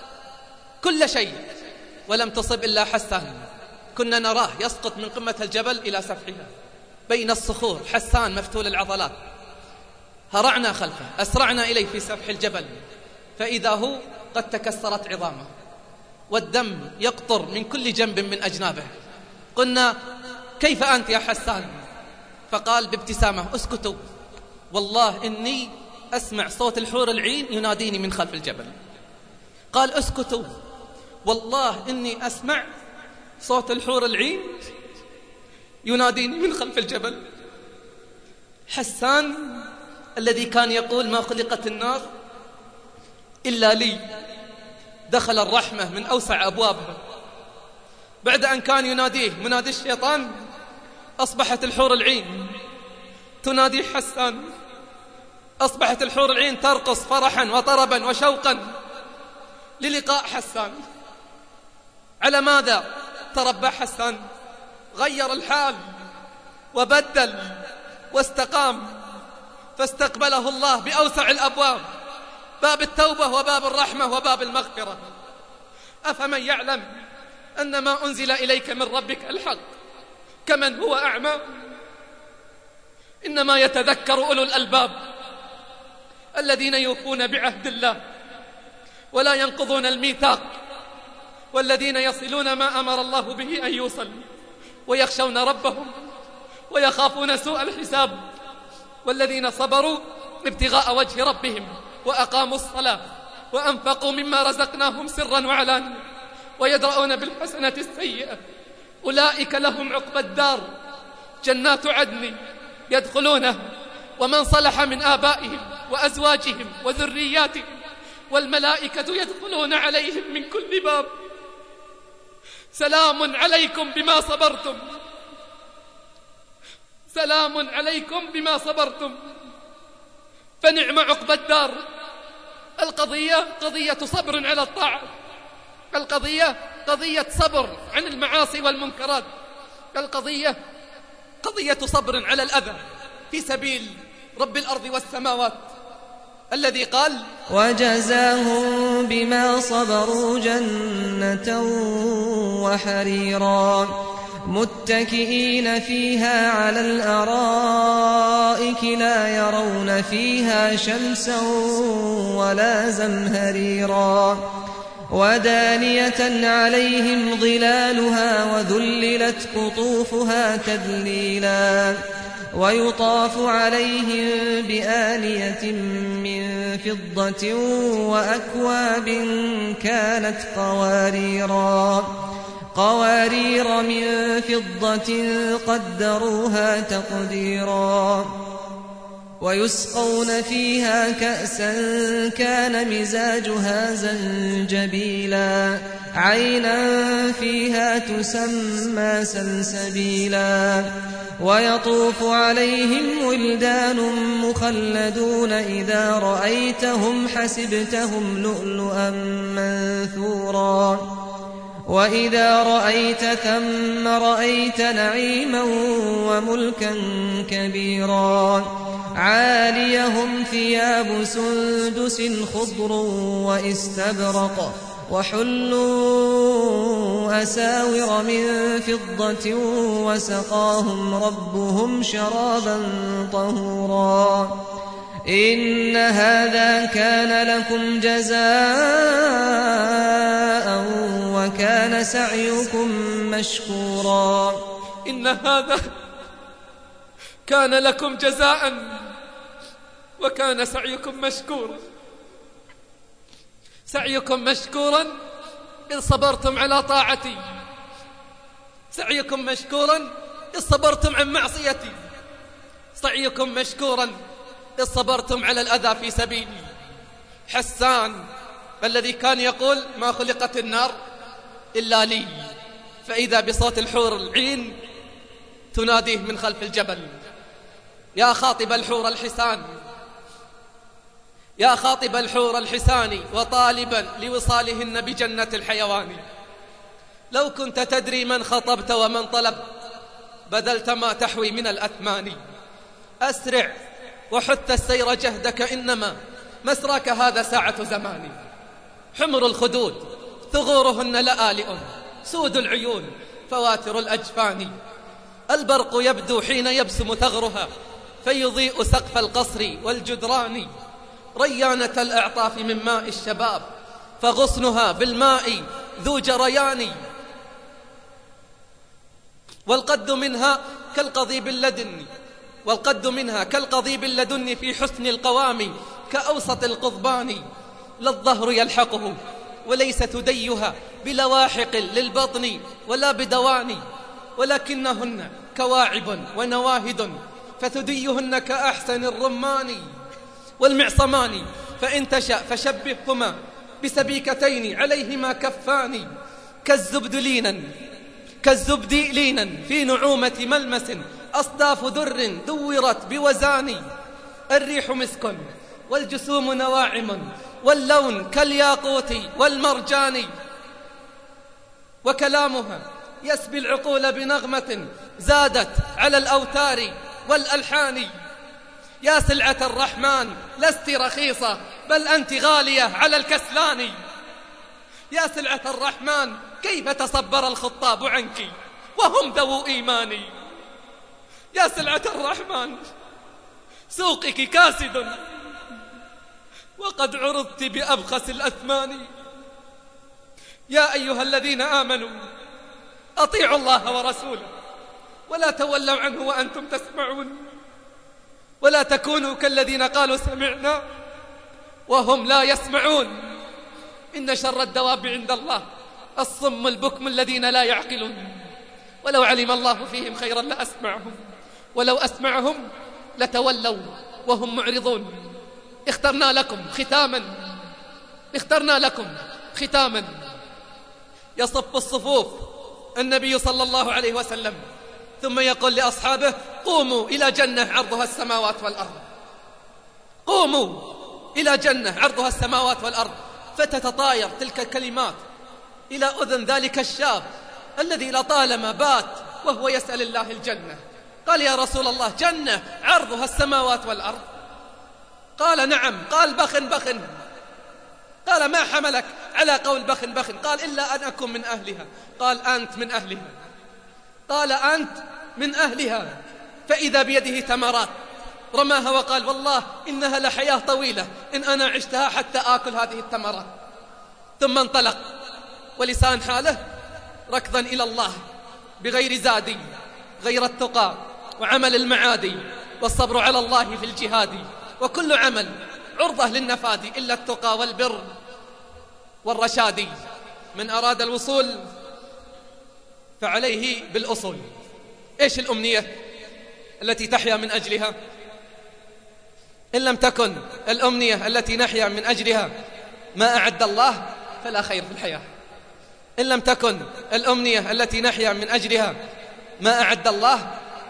كل شيء ولم تصب إلا حسان. كنا نراه يسقط من قمة الجبل إلى سفحها بين الصخور. حسان مفتول العضلات. هرعنا خلفه، أسرعنا إليه في سفح الجبل، فإذا هو قد تكسرت عظامه والدم يقطر من كل جنب من أجنابه. قلنا: كيف أنت يا حسان؟ فقال بابتسامة: اسكتوا، والله إني أسمع صوت الحور العين يناديني من خلف الجبل. قال: اسكتوا، والله إني أسمع صوت الحور العين يناديني من خلف الجبل. حسان الذي كان يقول: ما خلقت النار إلا لي، دخل الرحمة من أوسع أبوابها. بعد أن كان يناديه منادي الشيطان، أصبحت الحور العين تنادي حسان. أصبحت الحور العين ترقص فرحا وطربا وشوقا للقاء حسان. على ماذا تربى حسان؟ غير الحال وبدل واستقام، فاستقبله الله بأوسع الأبواب، باب التوبة وباب الرحمة وباب المغفرة. أفمن يعلم أن ما أنزل إليك من ربك الحق كمن هو أعمى؟ إنما يتذكر أولو الألباب الذين يوفون بعهد الله ولا ينقضون الميثاق، والذين يصلون ما أمر الله به أن يوصل، ويخشون ربهم ويخافون سوء الحساب، والذين صبروا ابتغاء وجه ربهم وأقاموا الصلاة وأنفقوا مما رزقناهم سرا وعلانية ويدرؤون بالحسنة السيئة، أولئك لهم عقبى الدار جنات عدن يدخلونها ومن صلح من آبائهم وأزواجهم وذرياتهم والملائكة يدخلون عليهم من كل باب، سلام عليكم بما صبرتم سلام عليكم بما صبرتم فنعم عقبى الدار. القضية قضية صبر على الطاعة، القضية قضية صبر عن المعاصي والمنكرات، القضية قضية صبر على الأذى في سبيل رب الأرض والسماوات الذي قال: وجزاهم بما صبروا جنة وحريرا متكئين فيها على الأرائك لا يرون فيها شمسا ولا زمهريرا ودانية عليهم ظلالها وذللت قطوفها تذليلا ويطاف عليهم بآنية من فضة وأكواب كانت قوارير من فضة قدروها تقديرا ويسقون فيها كأسا كان مزاجها زنجبيلا عينا فيها تسمى سلسبيلا ويطوف عليهم ولدان مخلدون إذا رأيتهم حسبتهم لؤلؤا منثورا وإذا رأيت ثم رأيت نعيما وملكا كبيرا عاليهم ثياب سندس خضر واستبرق وحلوا أساور من فضة وسقاهم ربهم شرابا طهورا إن هذا كان لكم جزاء وكان سعيكم مشكورا. إن هذا كان لكم جزاء وكان سعيكم مشكورا. سعيكم مشكورا إذ صبرتم على طاعتي، سعيكم مشكورا إذ صبرتم عن معصيتي، سعيكم مشكورا إذ صبرتم على الأذى في سبيلي. حسان الذي كان يقول: ما خلقت النار إلا لي، فإذا بصوت الحور العين تناديه من خلف الجبل: يا خاطب الحور الحسان، يا خاطب الحور الحسان وطالبا لوصالهن بجنة الحيوان، لو كنت تدري من خطبت ومن طلب بذلت ما تحوي من الأثمان. أسرع وحث السير جهدك إنما مسراك هذا ساعة زمان. حمر الخدود ثغورهن لآلئ سود العيون فواتر الأجفان. البرق يبدو حين يبسم ثغرها فيضيء سقف القصر والجدران. ريانة الأعطاف من ماء الشباب فغصنها بالماء ذو جريان. والقد منها كالقضيب اللدن في حسن القوام كأوسط القضبان. لا الظهر يلحقه وليس تديها بلواحق للبطن ولا بدوان، ولكنهن كواعب ونواهد فتديهن كأحسن الرمان والمعصمان. فإن تشأ فشبههما بسبيكتين عليهما كفان كالزبد لينا في نعومة ملمس أصداف در دورت بوزان. الريح مسك والجسوم نواعم واللون كالياقوت والمرجان. وكلامها يسبي العقول بنغمة زادت على الأوتار والألحان. يا سلعة الرحمن لست رخيصة بل أنت غالية على الكسلان. يا سلعة الرحمن كيف تصبر الخطاب عنك وهم ذو إيمان. يا سلعة الرحمن سوقك كاسد وقد عرضت بأبخس الأثمان. يا أيها الذين آمنوا أطيعوا الله ورسوله ولا تولوا عنه وأنتم تسمعون، ولا تكونوا كالذين قالوا سمعنا وهم لا يسمعون. إن شر الدواب عند الله الصم البكم الذين لا يعقلون. ولو علم الله فيهم خيرا لأسمعهم ولو أسمعهم لتولوا وهم معرضون. اخترنا لكم ختاما يصف الصفوف النبي صلى الله عليه وسلم ثم يقول لأصحابه قوموا إلى جنة عرضها السماوات والأرض، قوموا إلى جنة عرضها السماوات والأرض. فتتطاير تلك الكلمات إلى أذن ذلك الشاب الذي لطالما بات وهو يسأل الله الجنة. قال يا رسول الله جنة عرضها السماوات والأرض؟ قال نعم. قال بخن بخن. قال ما حملك على قول بخن بخن؟ قال إلا أن أكون من أهلها. قال أنت من أهلها. قال أنت من أهلها. فإذا بيده تمرات رماها وقال والله إنها لحياة طويلة إن أنا عشتها حتى آكل هذه التمرات. ثم انطلق ولسان حاله ركضا إلى الله بغير زادي غير التقى وعمل المعادي والصبر على الله في الجهاد، وكل عمل عرضة للنفاد إلا التقى والبر والرشاد. من أراد الوصول فعليه بالأصول. إيش الأمنية التي تحيا من أجلها؟ إن لم تكن الأمنية التي نحيا من أجلها ما أعد الله فلا خير في الحياة. إن لم تكن الأمنية التي نحيا من أجلها ما أعد الله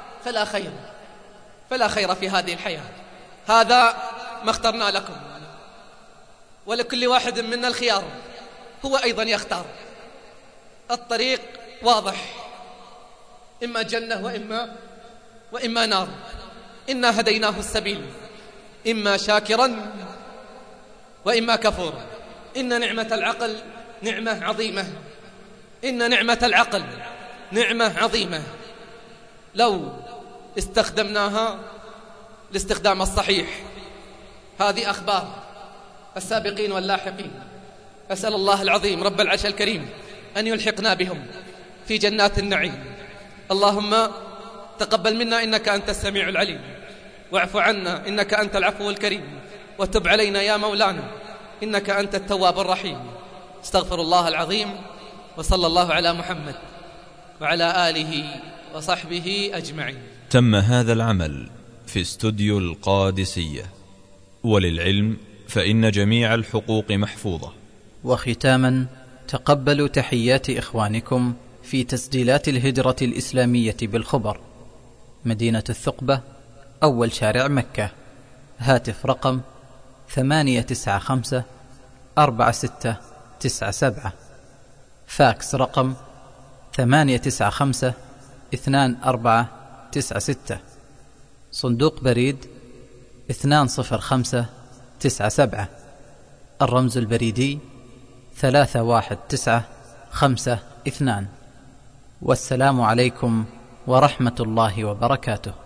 فلا خير في هذه الحياة. هذا ما اخترنا لكم، ولكل واحد منا الخيار، هو أيضا يختار. الطريق واضح، إما جنة وإما نار. إنا هديناه السبيل إما شاكرا وإما كفورا. إن نعمة العقل نعمة عظيمة، إن نعمة العقل نعمة عظيمة لو استخدمناها الاستخدام الصحيح. هذه أخبار السابقين واللاحقين. أسأل الله العظيم رب العرش الكريم أن يلحقنا بهم في جنات النعيم. اللهم تقبل منا إنك أنت السميع العليم، واعف عنا إنك أنت العفو الكريم، وتب علينا يا مولانا إنك أنت التواب الرحيم. استغفر الله العظيم، وصلى الله على محمد وعلى آله وصحبه أجمعين. تم هذا العمل في استوديو القادسية، وللعلم فإن جميع الحقوق محفوظة. وختاما تقبلوا تحيات إخوانكم في تسجيلات الهجرة الإسلامية بالخبر، مدينة الثقبة، أول شارع مكة. هاتف رقم 895-4697. فاكس رقم 895-2496. صندوق بريد 20597. الرمز البريدي 31952. والسلام عليكم ورحمة الله وبركاته.